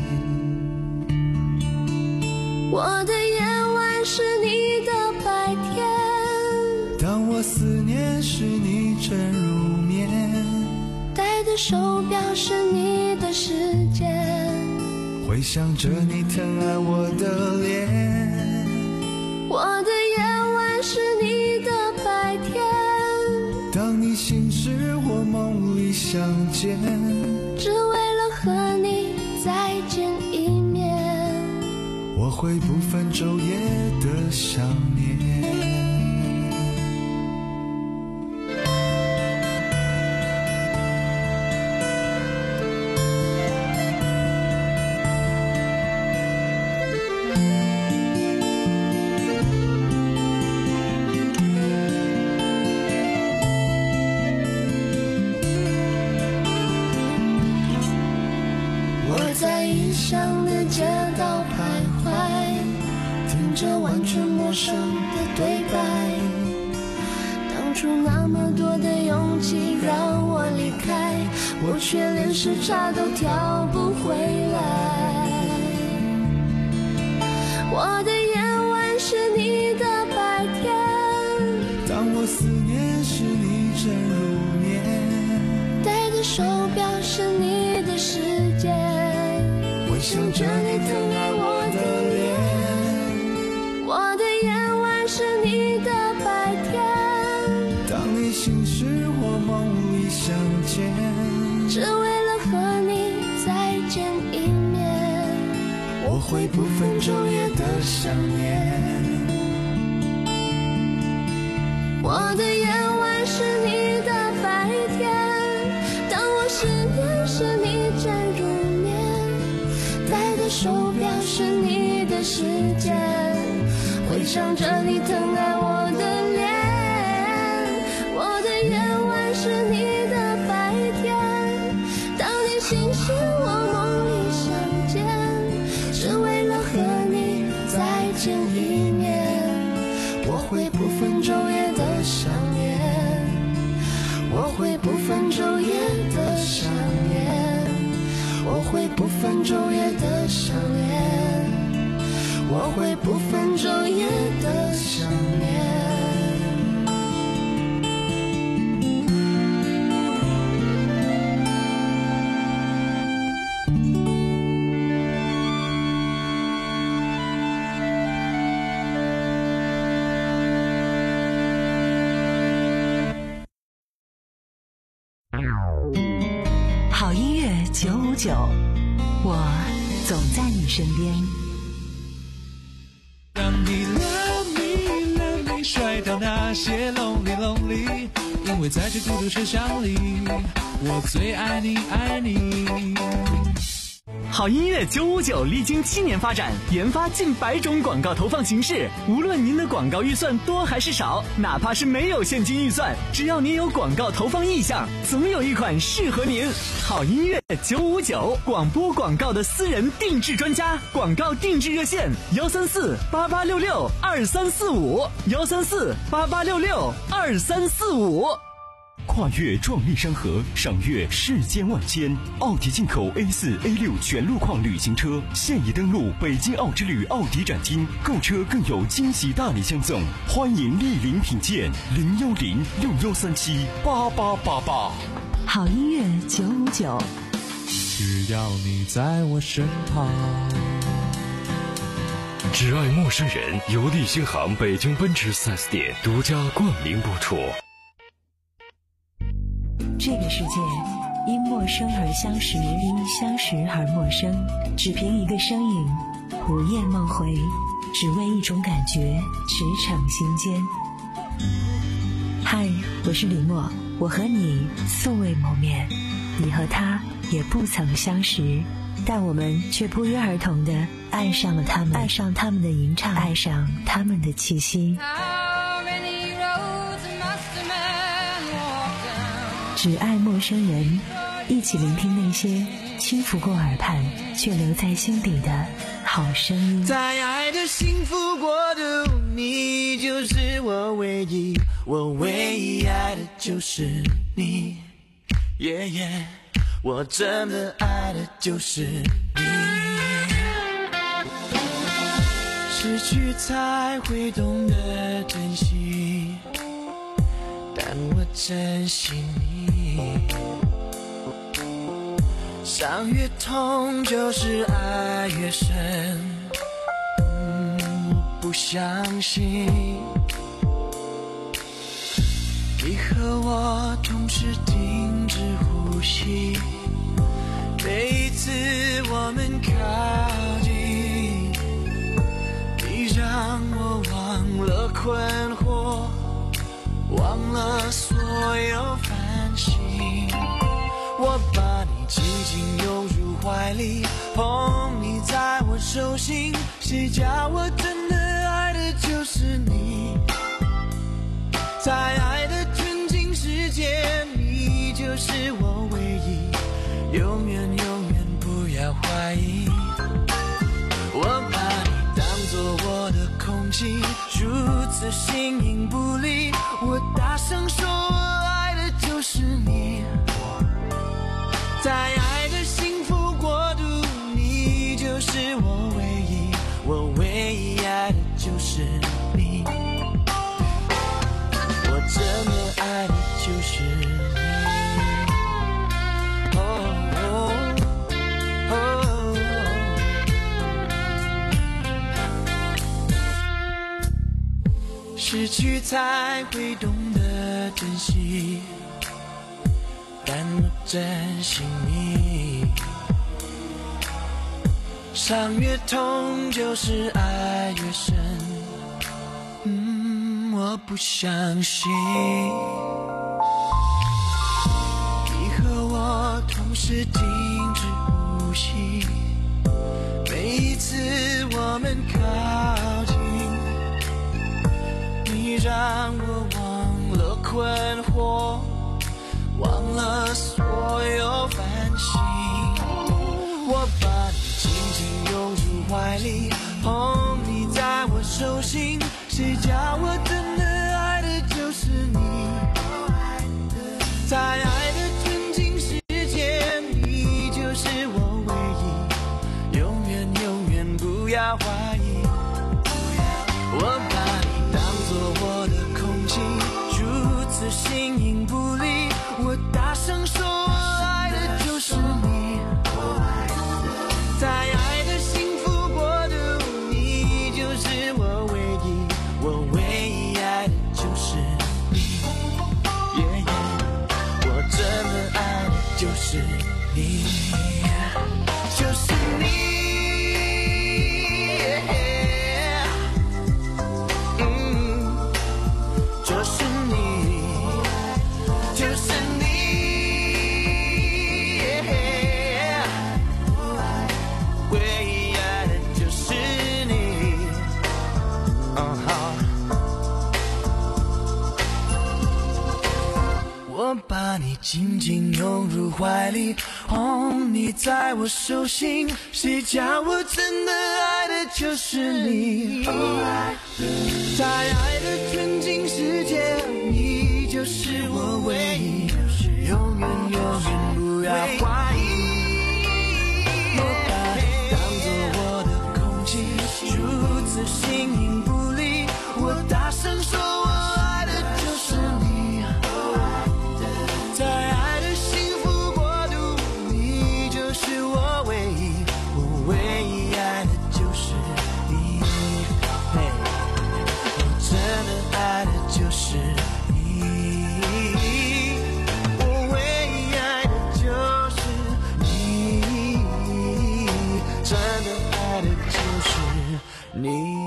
S13: 我的夜晚是你的白天，
S12: 当我思念时你正入眠，
S13: 戴的手表是你的时间，
S12: 回想着你疼爱我的脸。
S13: 我的夜晚是你的白天，
S12: 当你醒时我梦里相见，
S13: 只为了和你再见一面，
S12: 我会不分昼夜的想念。
S13: 在异乡的街道徘徊，听着完全陌生的对白，当初那么多的勇气让我离开，我却连时差都调不回来。我的夜晚是你的白天，
S12: 当我思念时你正入眠，
S13: 戴的手表是你的时间，
S12: 想着你疼爱我的脸。
S13: 我的夜晚是你的白天，
S12: 当你醒时我梦里相见，
S13: 只为了和你再见一面，
S12: 我会不分昼夜的想念。
S13: 我的夜晚是你的白天，当我思念时你正入眠，戴的手表是你的时间，回想着你疼爱我的脸。我的夜晚是你的白天，当你醒时我梦里相见，只为了和你再见一面，
S12: 我会不分昼夜的想念，
S13: 我会不分昼夜的想念，我会不分昼夜的想念，我会不分昼夜的想念。
S11: 好音乐九五九，我总在你身边。
S16: 让你 love me love me 甩掉那些 lonely lonely， 因为在这孤独车厢里，我最爱你爱你。
S2: 好音乐九五九历经七年发展，研发近百种广告投放形式。无论您的广告预算多还是少，哪怕是没有现金预算，只要您有广告投放意向，总有一款适合您。好音乐九五九，广播广告的私人定制专家，广告定制热线：幺三四八八六六二三四五，幺三四八八六六二三四五。
S4: 跨越壮丽山河，赏阅世间万千。奥迪进口 A 四 A 六全路况旅行车现已登陆北京奥之旅奥迪展厅，购车更有惊喜大礼相赠，欢迎莅临品鉴。零幺零六幺三七八八八八。
S11: 好音乐九五九，
S16: 只要你在我身旁。
S6: 只爱陌生人由立新行北京奔驰 四 S 店独家冠名播出。
S11: 这个世界因陌生而相识，因相识而陌生，只凭一个身影，午夜梦回，只为一种感觉，驰骋心间。嗨，我是李默，我和你素未谋面，你和他也不曾相识，但我们却不约而同地爱上了他们，爱上他们的吟唱，爱上他们的气息。只爱陌生人，一起聆听那些轻拂过耳畔却留在心底的好声音。
S3: 在爱的幸福国度，你就是我唯一，我唯一爱的就是你，耶耶，我真的爱的就是你。失去才会懂得珍惜，但我珍惜你。伤越痛就是爱越深，嗯，我不相信你和我同时停止呼吸，每一次我们靠近，你让我忘了困惑，忘了所有烦心，我把你紧紧拥入怀里，捧你在我手心，谁叫我真的爱的就是你，在爱的纯净世界，你就是我唯一，永远永远不要怀疑，我把你当作我的空气，如此形影不离，我大声说我爱的就是你，在爱的幸福国度，你就是我唯一，我唯一爱的就是你，我真的爱的就是你。哦哦哦哦，失去才会懂得珍惜，但我珍惜你，伤越痛就是爱越深，嗯，我不相信你和我同时停止呼吸，每一次我们靠近，你让我忘了困惑，忘了所有烦心，我把你紧紧拥入怀里，捧你在我手心，谁叫我真的爱的就是你，在爱的纯净世界，你就是我唯一，永远永远不要怀疑，我把你当作我的空气，如此形影不离，我大声说我爱的就是你，在爱的幸福国度，你就是我唯一，我唯一爱的就是你，耶耶，我真的爱的就是你，就是你。我把你紧紧拥入怀里，捧你在我手心，谁叫我真的爱的就是你，在爱的纯净世界，你就就是我唯一，永远永远不要怀疑。我把你当作我的空气，如此形影不离。我大声说我爱的就是你，在爱的幸福国度，你就是我唯一，我唯一爱的就是你。嘿，我真的爱的就是你，我唯一爱的就是你，真的爱的就是你。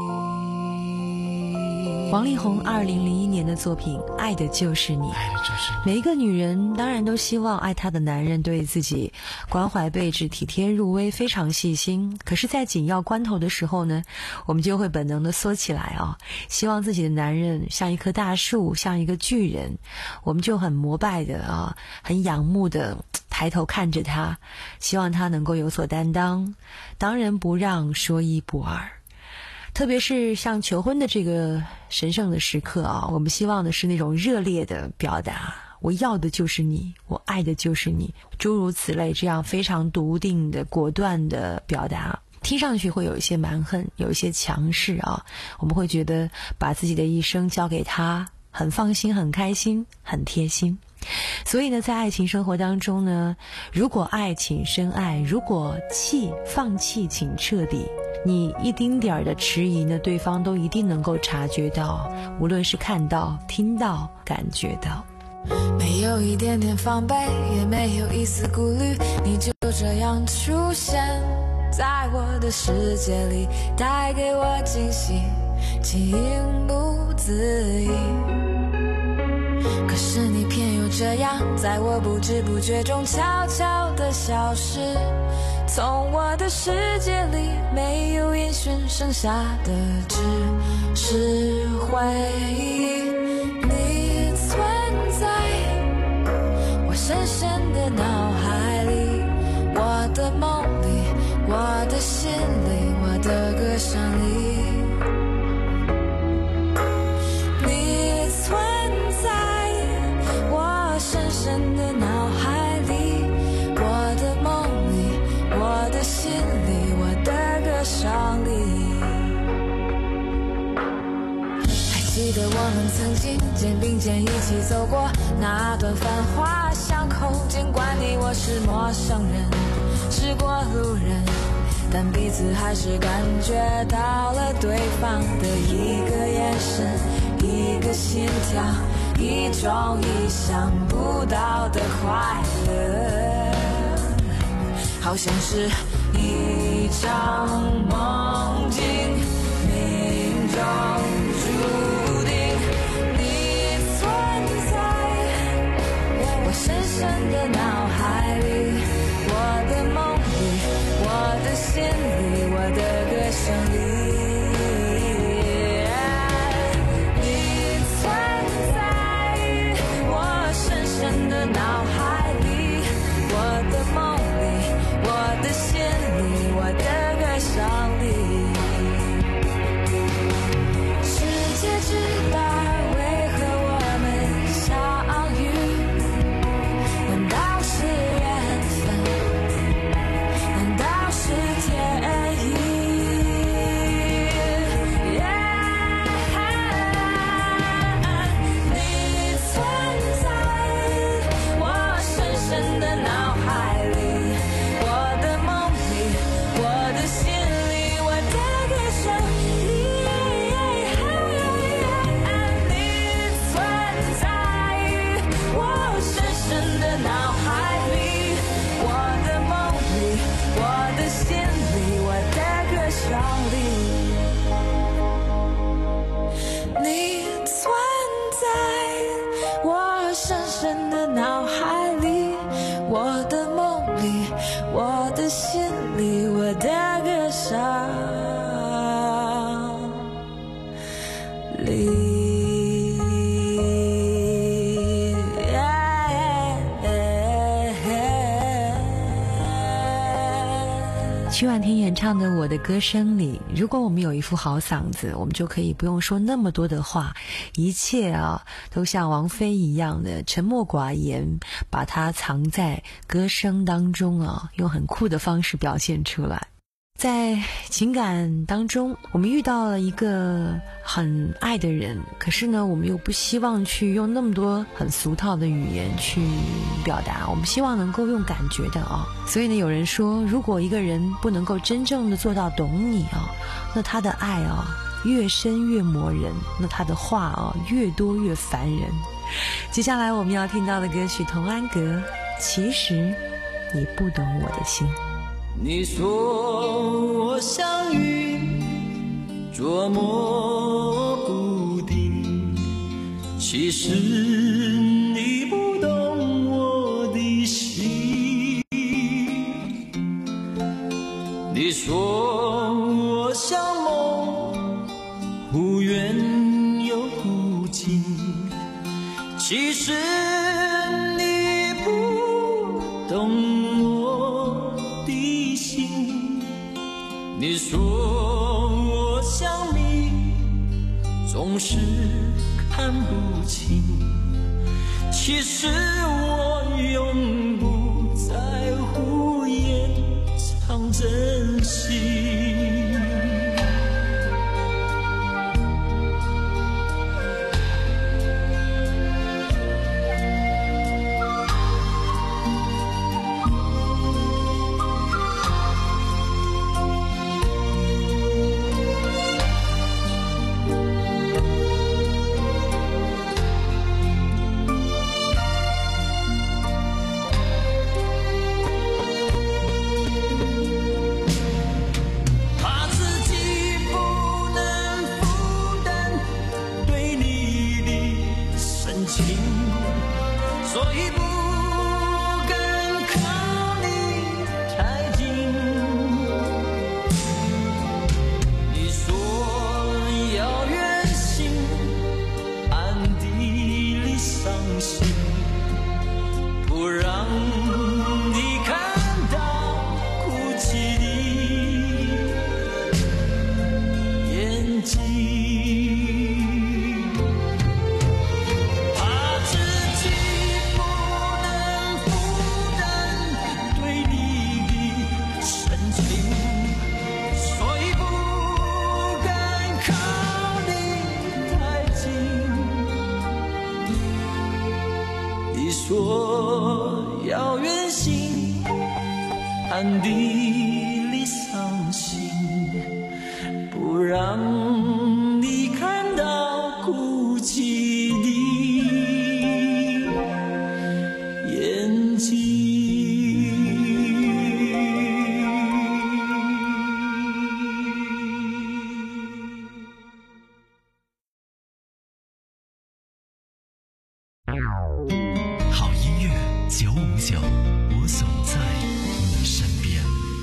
S21: 王力宏二零零一年的作品《爱的就是你》，每一个女人当然都希望爱她的男人对自己关怀备至、体贴入微、非常细心。可是在紧要关头的时候呢，我们就会本能的缩起来啊，希望自己的男人像一棵大树，像一个巨人，我们就很膜拜的啊，很仰慕的抬头看着他，希望他能够有所担当，当仁不让，说一不二。特别是像求婚的这个神圣的时刻啊，我们希望的是那种热烈的表达，我要的就是你，我爱的就是你，诸如此类，这样非常笃定的果断的表达，听上去会有一些蛮横，有一些强势啊，我们会觉得把自己的一生交给他很放心，很开心，很贴心。所以呢，在爱情生活当中呢，如果爱请深爱，如果弃放弃请彻底，你一丁点儿的迟疑呢，对方都一定能够察觉到，无论是看到、听到、感觉到。
S13: 没有一点点防备，也没有一丝顾虑，你就这样出现在我的世界里，带给我惊喜，情不自已。可是你偏又这样，在我不知不觉中悄悄地消失，从我的世界里没有音讯，剩下的只是回忆。你存在我深深的脑海里，我的梦里，我的心里，我的歌声里。你存在我深深的脑海里，我的梦里，我的心里，我的歌声里。还记得我们曾经肩并肩一起走过那段繁华巷口，尽管你我是陌生人，是过路人，但彼此还是感觉到了对方的一个眼神，一个心跳，一种意想不到的快乐，好像是一场梦境，命中注定。你存在我深深的脑海里，我的梦里，我的心里，我的歌声里。脑海里，我的梦里，我的心里，我的歌声里。世界之大，为何我们相遇？难道是缘分？难道是天意？ Yeah, 你存在我深深的脑海里，我的梦里，我的心里，我的歌声里。你存在我深深的脑海里，我的梦里，我的心里，我的歌声里。你存在我深深的脑海里，我的梦里，我的心里，我的歌声里。
S21: 曲婉婷演唱的《我的歌声》里，如果我们有一副好嗓子，我们就可以不用说那么多的话，一切啊都像王菲一样的沉默寡言，把它藏在歌声当中啊，用很酷的方式表现出来。在情感当中，我们遇到了一个很爱的人，可是呢我们又不希望去用那么多很俗套的语言去表达，我们希望能够用感觉的啊。所以呢有人说，如果一个人不能够真正的做到懂你啊，那他的爱啊越深越磨人，那他的话啊越多越烦人。接下来我们要听到的歌曲童安格，其实你不懂我的心。
S3: 你说我像云捉摸不定，其实你不懂我的心。你说我像梦，忽远又忽近，其实你不懂你说我像你，总是看不清，其实我永不在乎掩藏真心。暗地里伤心，不让你看到哭泣的眼睛。
S1: 好音乐九五九，我总在你身边。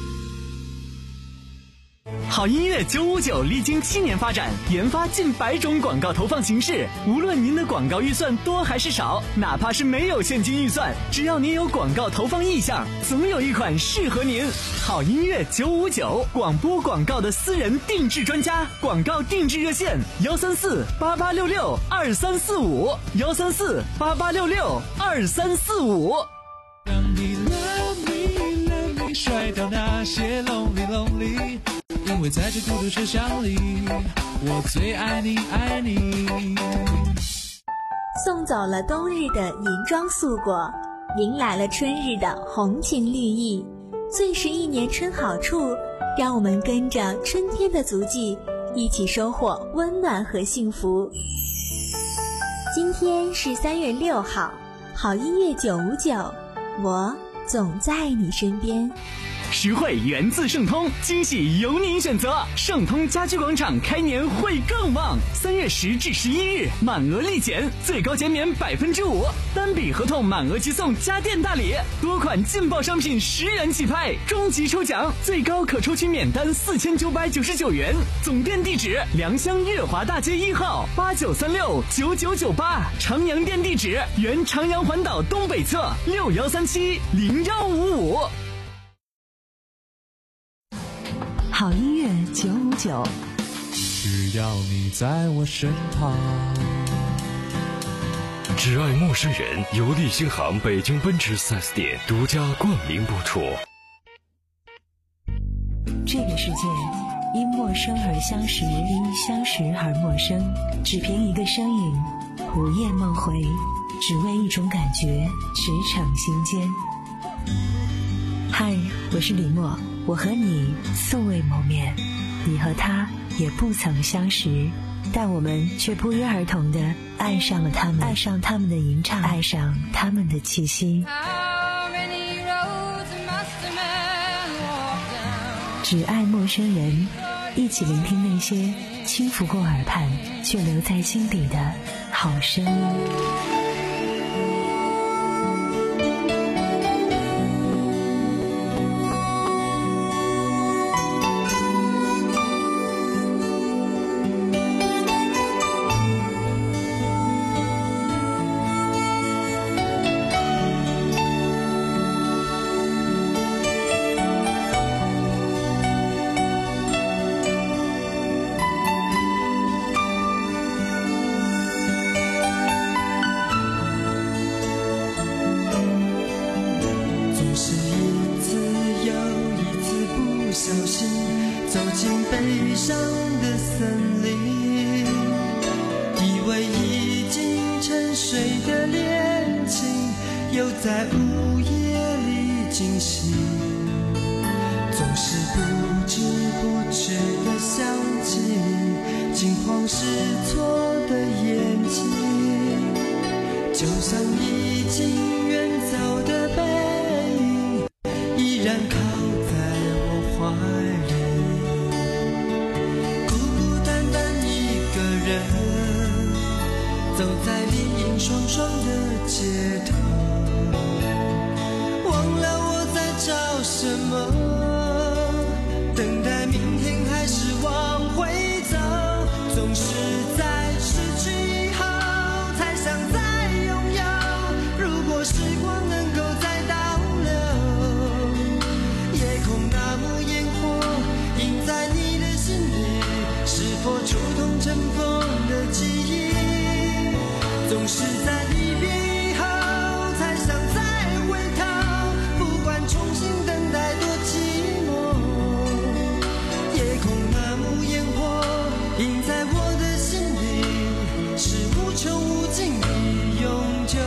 S2: 好音乐九五九历经七年发展，研发近百种广告投放形式。无论您的广告预算多还是少，哪怕是没有现金预算，只要您有广告投放意向，总有一款适合您。好音乐九五九，广播广告的私人定制专家，广告定制热线：幺三四八八六六二三四五，幺三四八八六六二三四五。
S16: 让你 love me love me 甩掉那些 lonely lonely， 因为在这孤独车厢里，我最爱你爱你。
S15: 送走了冬日的银装素裹，迎来了春日的红情绿意。最是一年春好处，让我们跟着春天的足迹，一起收获温暖和幸福。今天是三月六号，好音乐九五九，我总在你身边。
S2: 实惠源自盛通，惊喜由您选择。盛通家居广场开年会更旺，三月十至十一日满额立减，最高减免百分之五，单笔合同满额即送家电大礼，多款劲爆商品十元起拍，终极抽奖最高可抽取免单四千九百九十九元。总店地址：良乡月华大街一号八九三六九九九八，长阳店地址：原长阳环岛东北侧六幺三七零幺五五。
S11: 好音乐九五九，
S16: 只要你在我身旁。
S6: 只爱陌生人由利星行北京奔驰 四 S 店独家冠名播出。
S11: 这个世界因陌生而相识，因相识而陌生，只凭一个身影，午夜梦回，只为一种感觉，驰骋心间。嗨，我是李默，我和你素未谋面，你和他也不曾相识，但我们却不约而同地爱上了他们，爱上他们的吟唱，爱上他们的气息。只爱陌生人，一起聆听那些轻拂过耳畔却留在心底的好声音。
S3: 在午夜里惊醒，总是不知不觉地想起惊慌失措的眼睛，就像已经远走的背影，依然靠在我怀里，孤孤单单一个人，走在林荫霜霜的街头，找什么？等待明天还是往回走？总是在失去以后才想再拥有。如果时光能够再倒流，夜空那幕烟火映在你的心里，是否触痛尘封的记忆？总是在离别以后才想再回头，重新等待多寂寞，夜空那幕烟火映在我的心里，是无穷无尽的永久。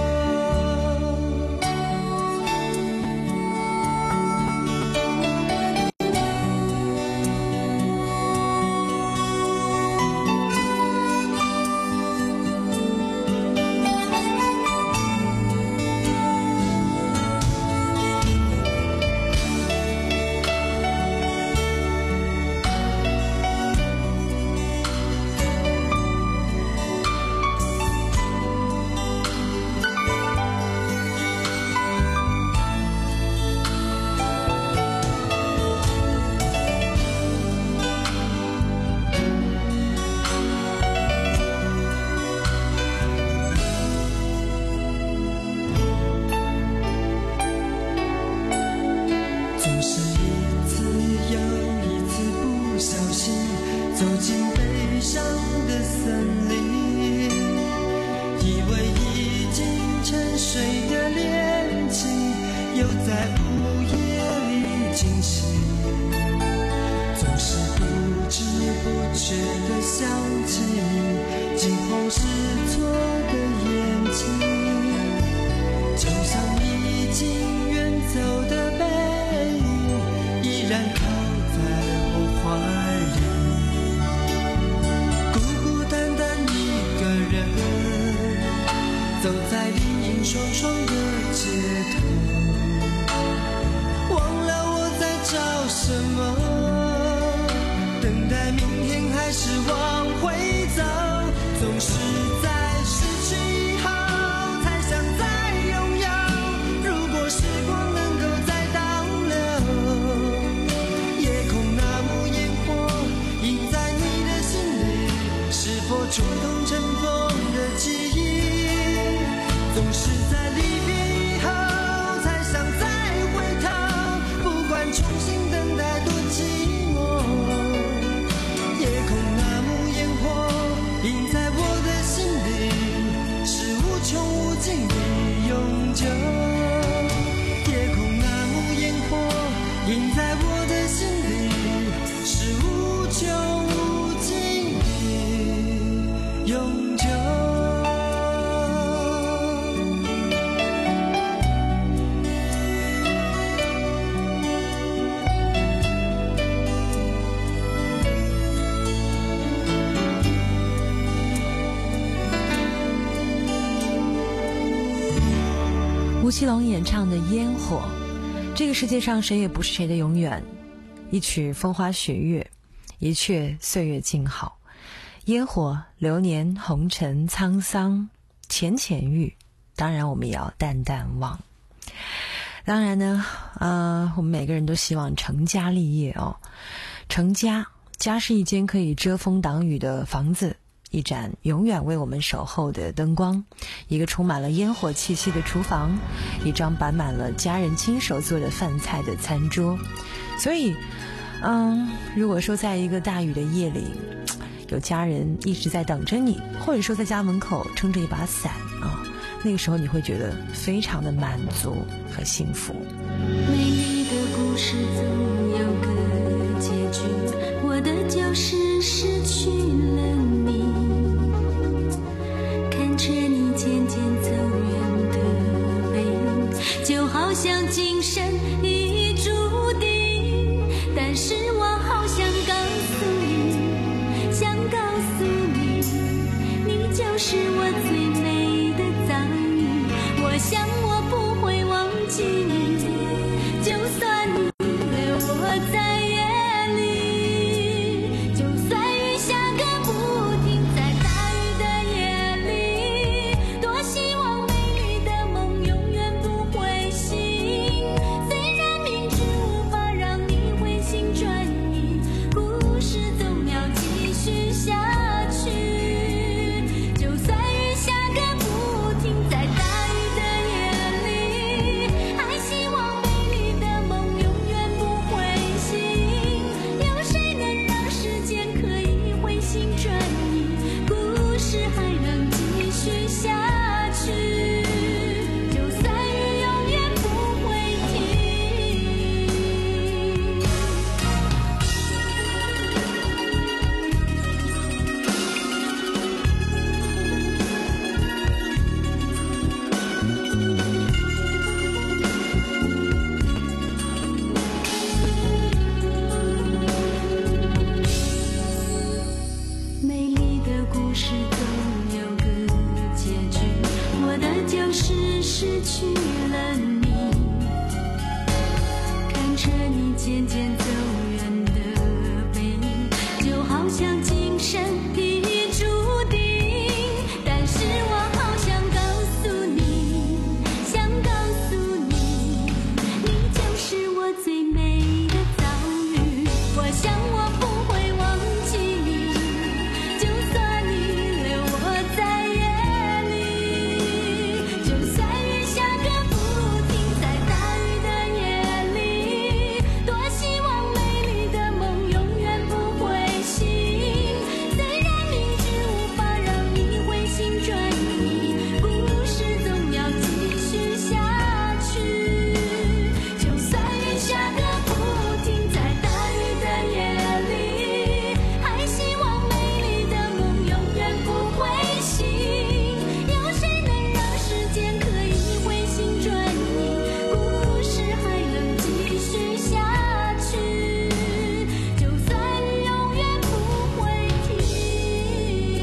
S3: 走进悲伤的森林，以为已经沉睡的恋情，又在午夜里惊醒，总是不知不觉地想起惊慌失措的眼睛，就像已经远走的背影，依然靠在我怀里，走在林荫霜霜的街头，忘了我在找什么，等待明天还是往回走，总是在失去以后才想再拥有。如果时光能够再倒流，夜空那幕烟火映在你的心里，是否触动尘封的记忆？总是在离别以后才想再回头，不管重新等待多寂寞，
S21: 吴奇隆演唱的《烟火》。这个世界上谁也不是谁的永远，一曲风花雪月，一阙岁月静好。烟火、流年、红尘、沧桑、浅浅遇，当然我们也要淡淡忘。当然呢，呃，我们每个人都希望成家立业哦。成家，家是一间可以遮风挡雨的房子，一盏永远为我们守候的灯光，一个充满了烟火气息的厨房，一张摆满了家人亲手做的饭菜的餐桌。所以，嗯，如果说在一个大雨的夜里，有家人一直在等着你，或者说在家门口撑着一把伞啊，那个时候你会觉得非常的满足和幸福。
S13: 美丽的故事总有个结局，我的就是失去了你，看着你渐渐走远的背影，就好像今生已注定。但是我好想告诉你，想告诉你，你就是我最美的遭遇。我想我不会忘记你，就算你留我在夜里，就算雨下个不停，在大雨的夜里，多希望美丽的梦永远不会醒。虽然明知无法让你回心转意，故事总要继续下去。就算雨下个不停，在大雨的夜里，还希望美丽的梦永远不会醒。有谁能让时间可以回心转意，故事还能继续下去。就算雨永远不会停。美丽的故事总有个结局，我的就是失去了你，看着你渐渐走远的背影，就好像今生已注定。但是我好想告诉你，想告诉你，你就是我最美的遭遇。我想我不会忘记你，就算你留我在夜里，就算雨下个不停，在大雨的夜里，多希望美丽的梦永远不会醒。虽然明知无法让你回心转意，故事总要继续下去。就算雨下个不停，在大雨的夜里，还希望美丽的梦永远不会醒。有谁能让时间可以回心转意，故事还能继续下去。就算永远不会停。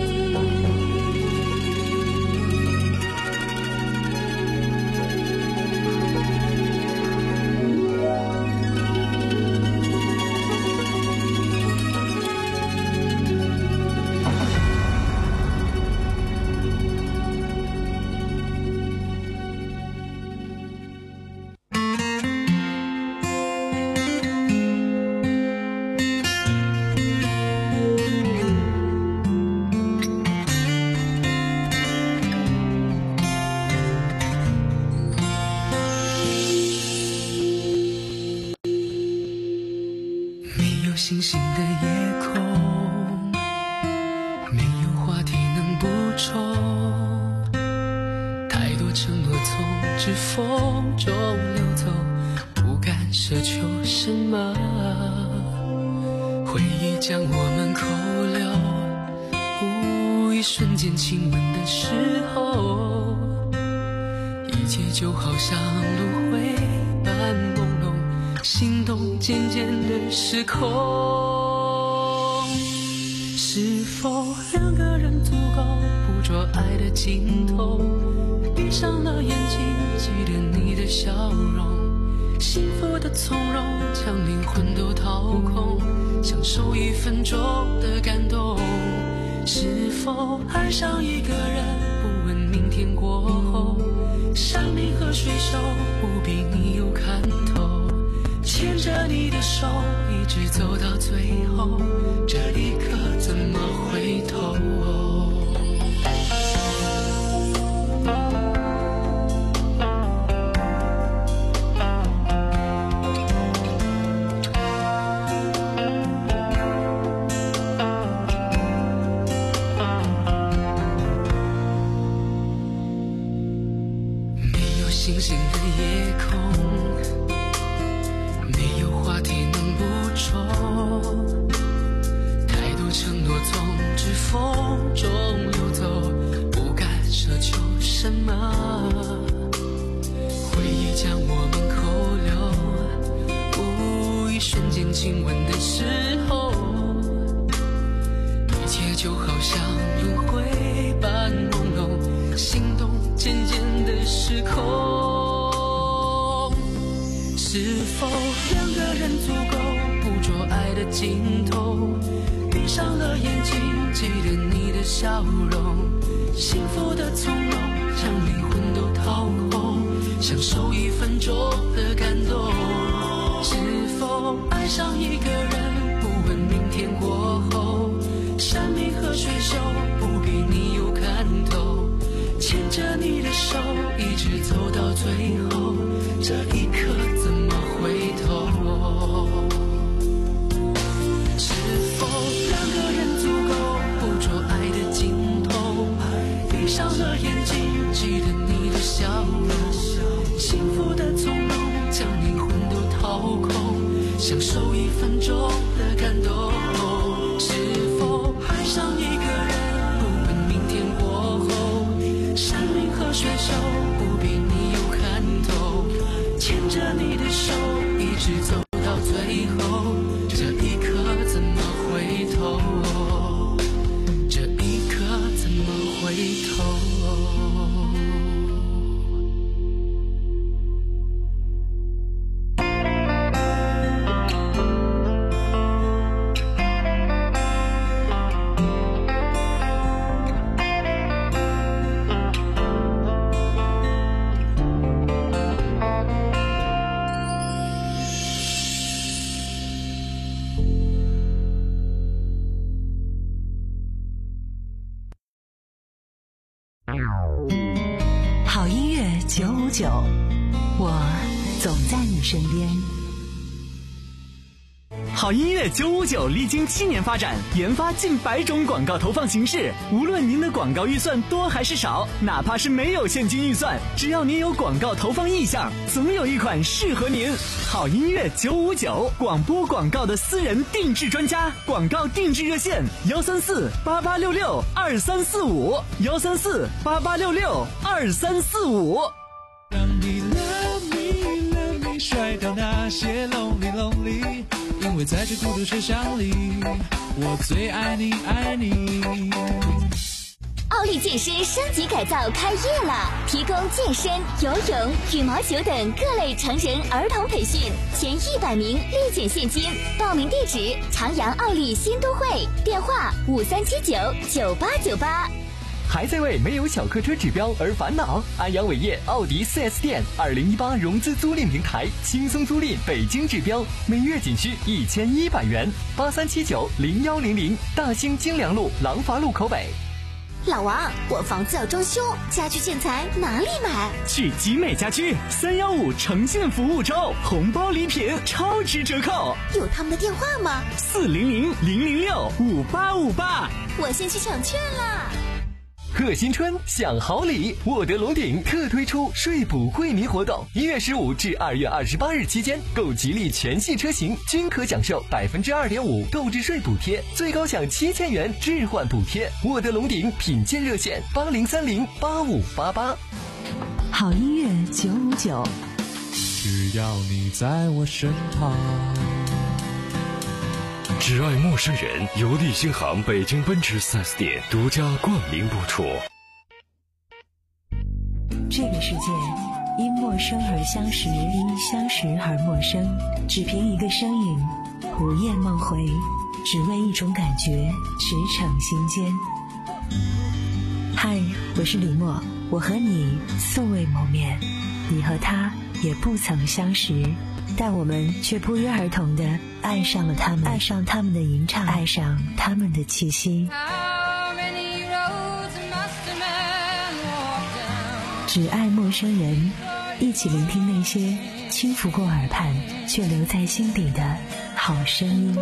S3: 没有星星的夜空，没有话题能补充，太多承诺从指缝中流走，不敢奢求什么。回忆将我们扣留，无一瞬间亲吻的时候，一切就好像轮回般朦胧，心动渐渐的失控。是否两个人足够捕捉爱的尽头？闭上了眼睛， 记得你的笑容，幸福的从容，将灵魂都掏空，享受一分钟的感动。是否爱上一个人，不问明天过后，山明和水秀，不比你有看头，牵着你的手一直走到最后，这一刻怎么回头？星星的夜空，没有话题能补充，太多承诺从指缝中流走，不敢奢求什么，回忆将我们扣留，无一瞬间亲吻的时候，一切就好像轮回般朦胧，心动渐渐的失控。是否两个人足够捕捉爱的尽头？闭上了眼睛，记得你的笑容，幸福的从容，将灵魂都掏空，享受一分钟的感动。是否爱上一个人，不问明天过后，山明和水秀，不比你有看头，牵着你的手一直走到最后，这一刻怎么回头？是否两个人足够捕捉爱的尽头？闭上了眼睛，记得你的笑容，幸福的从容，将灵魂都掏空，享受一分钟的感动。是否爱上一个人，不问明天过后，山明和水秀，不比你有看头，牵着你的手一直走到最后，这一刻怎么回头？这一刻怎么回头？
S11: 好音乐九五九，我总在你身边。
S2: 好音乐九五九历经七年发展，研发近百种广告投放形式。无论您的广告预算多还是少，哪怕是没有现金预算，只要您有广告投放意向，总有一款适合您。好音乐九五九，广播广告的私人定制专家，广告定制热线：幺三四八八六六二三四五，幺三四八八六六二三四五。
S16: 让你 love me love me 甩掉那些 lonely lonely， 因为在这孤独车厢里，我最爱你爱你。
S7: 奥利健身升级改造开业了，提供健身、游泳、羽毛球等各类成人儿童培训，前一百名立减现金。报名地址：长阳奥利新都会，电话五三七九九八九八。
S10: 还在为没有小客车指标而烦恼？安阳伟业奥迪 四 S 店二零一八融资租赁平台，轻松租赁北京指标，每月仅需一千一百元。八三七九零幺零零，大兴京良路廊坊路口北。
S7: 老王，我房子要装修，家居建材哪里买？
S2: 去集美家居三幺五诚信服务周，红包礼品超值折扣。
S7: 有他们的电话吗？
S2: 四零零零零六五八五八。
S7: 我先去抢券啦。
S10: 贺新春享好礼，沃德龙鼎特推出税补惠民活动，一月十五至二月二十八日期间，购吉利全系车型均可享受百分之二点五购置税补贴，最高享七千元置换补贴。沃德龙鼎品鉴热线：八零三零八五八八。
S11: 好音乐九五九，
S16: 只要你在我身旁。
S6: 只爱陌生人，由利星行北京奔驰 四 S 店独家冠名播出。
S11: 这个世界因陌生而相识，因相识而陌生。只凭一个身影，午夜梦回，只为一种感觉，驰骋心间。嗨，我是李默，我和你素未谋面，你和他也不曾相识，但我们却不约而同地爱上了他们，爱上他们的吟唱，爱上他们的气息。只爱陌生人，一起聆听那些轻拂过耳畔却留在心底的好声音。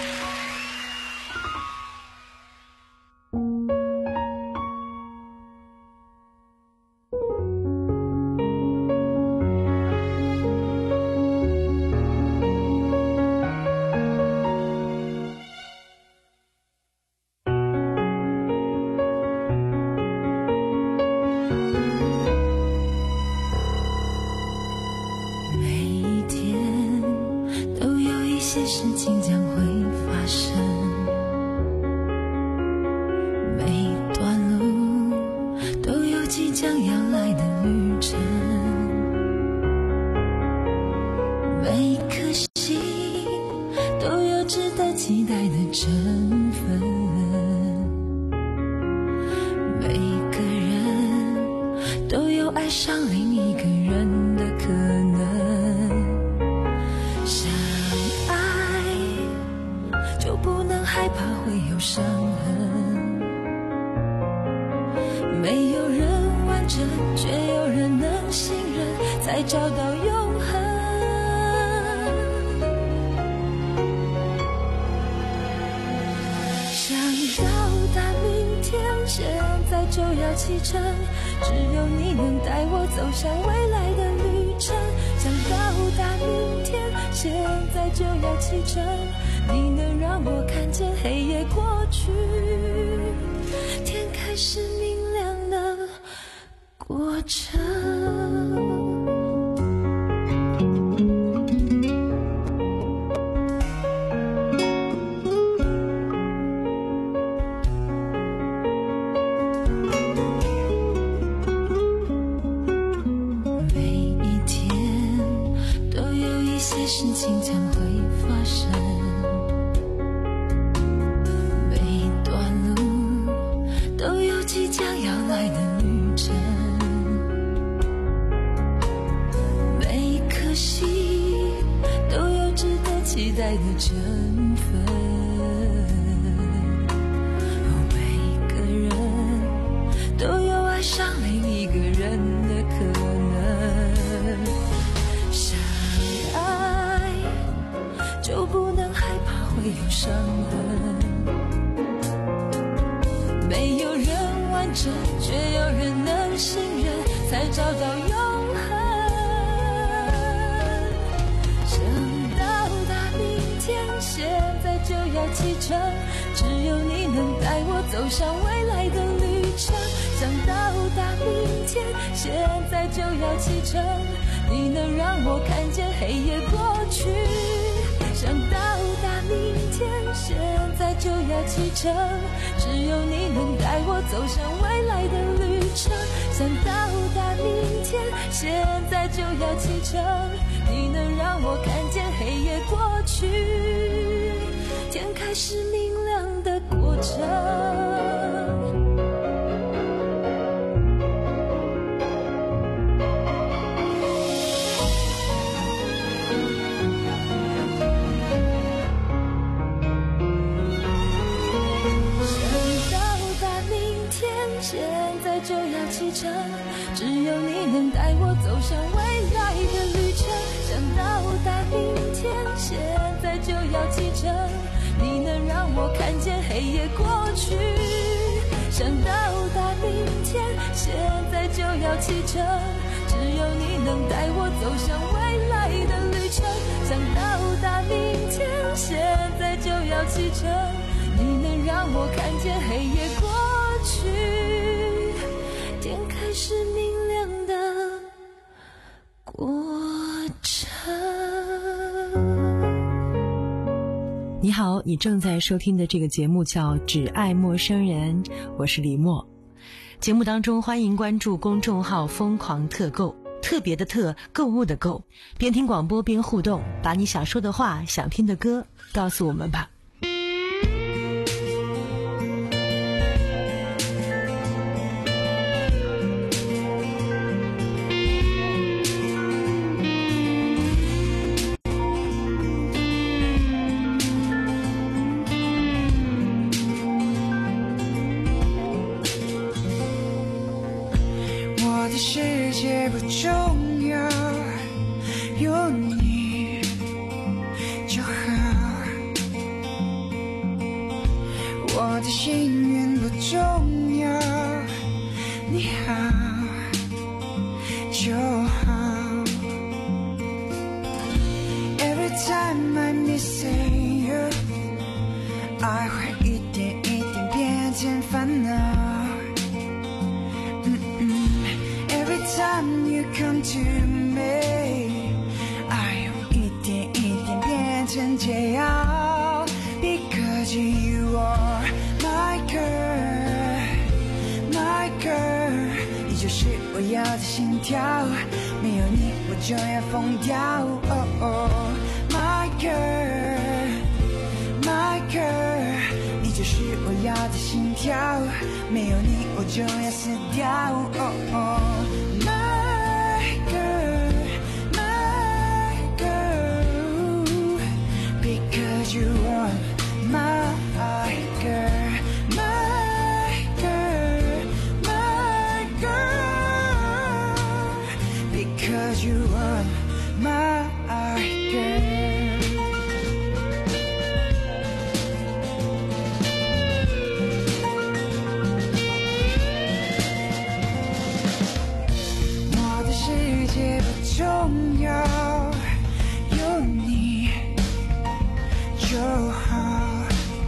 S21: 你好，你正在收听的这个节目叫《只爱陌生人》，我是李默。节目当中欢迎关注公众号疯狂特购， 特别的特，购物的购。边听广播边互动，把你想说的话、想听的歌告诉我们吧。
S5: 我的世界不重要，有你就好。我的心愿不重要，你好就好。Every time I missing you， 爱会一点一点变成烦恼。Time you come to me， 爱用一点一点变成解药。Because you are my girl， my girl， 你就是我要的心跳，没有你我就要疯掉。Oh oh， my girl， my girl， 你就是我要的心跳，没有你我就要死掉。Oh oh。My girl, my girl, because you are my girl, my girl, my girl, because you are my girl. 世界不重要，有你就好。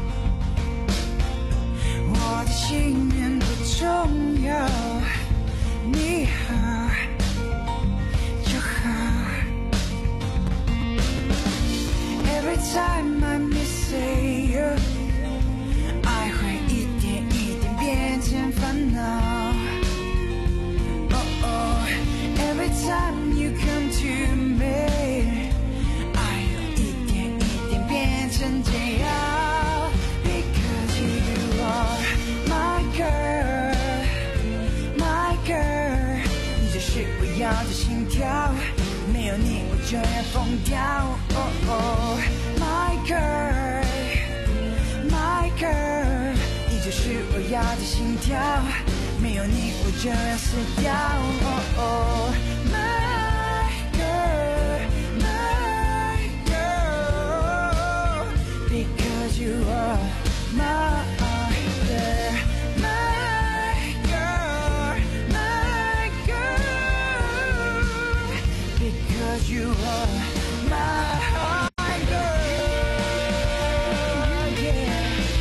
S5: 我的心愿不重要，你好就好。Every time I miss you， 爱会一点一点变成烦恼。Every time you come to me， 爱有一点一点变成解药。Because you are my girl， my girl， 你就是我要的心跳，没有你我就要疯掉。Oh oh， my girl， my girl， 你就是我要的心跳，没有你我就要死掉。Oh oh，My girl, my girl, because you are my girl, my girl, my girl, because you are my girl, yeah.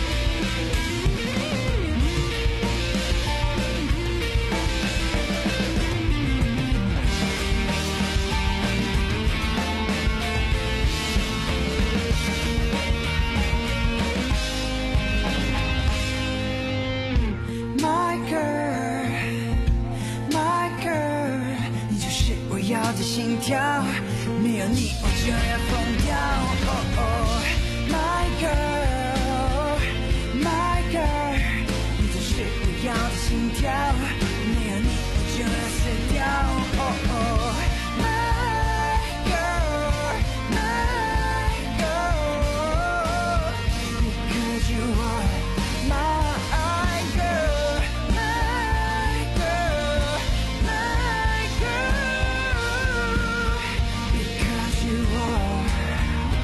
S5: My girl, my girl， 你就是我要的心跳，没有你我就要疯掉。Oh oh， my girl, my girl， 你就是我要的心跳，没有你我就要死掉。Oh oh，my girl, my girl， because you are my girl。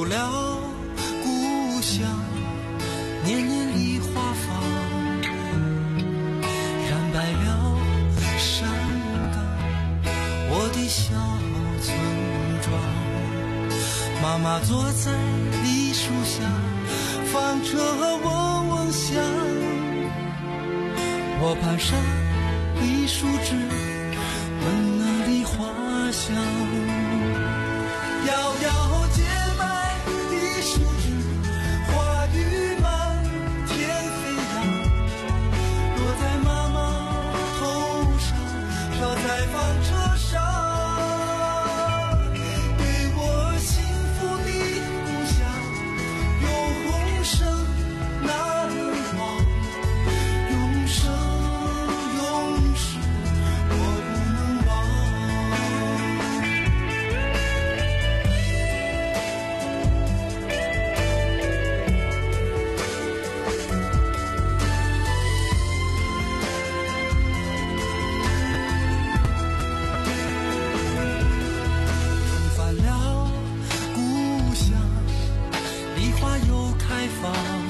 S3: 了故乡，年年梨花放，染白了山岗，我的小村庄。妈妈坐在梨树下，放着嗡嗡响，我攀上梨树枝，闻那梨花香，摇摇结白的树枝，花雨满天飞扬，落在妈妈头上，飘在纺车上，给我幸福的故乡，永生难忘，永生永世我不能忘。重返了故乡，梨花又开放，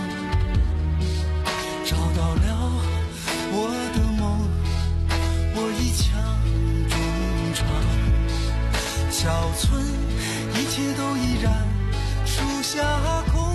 S3: 找到了我的梦，我一腔衷肠。小村一切都依然，树下空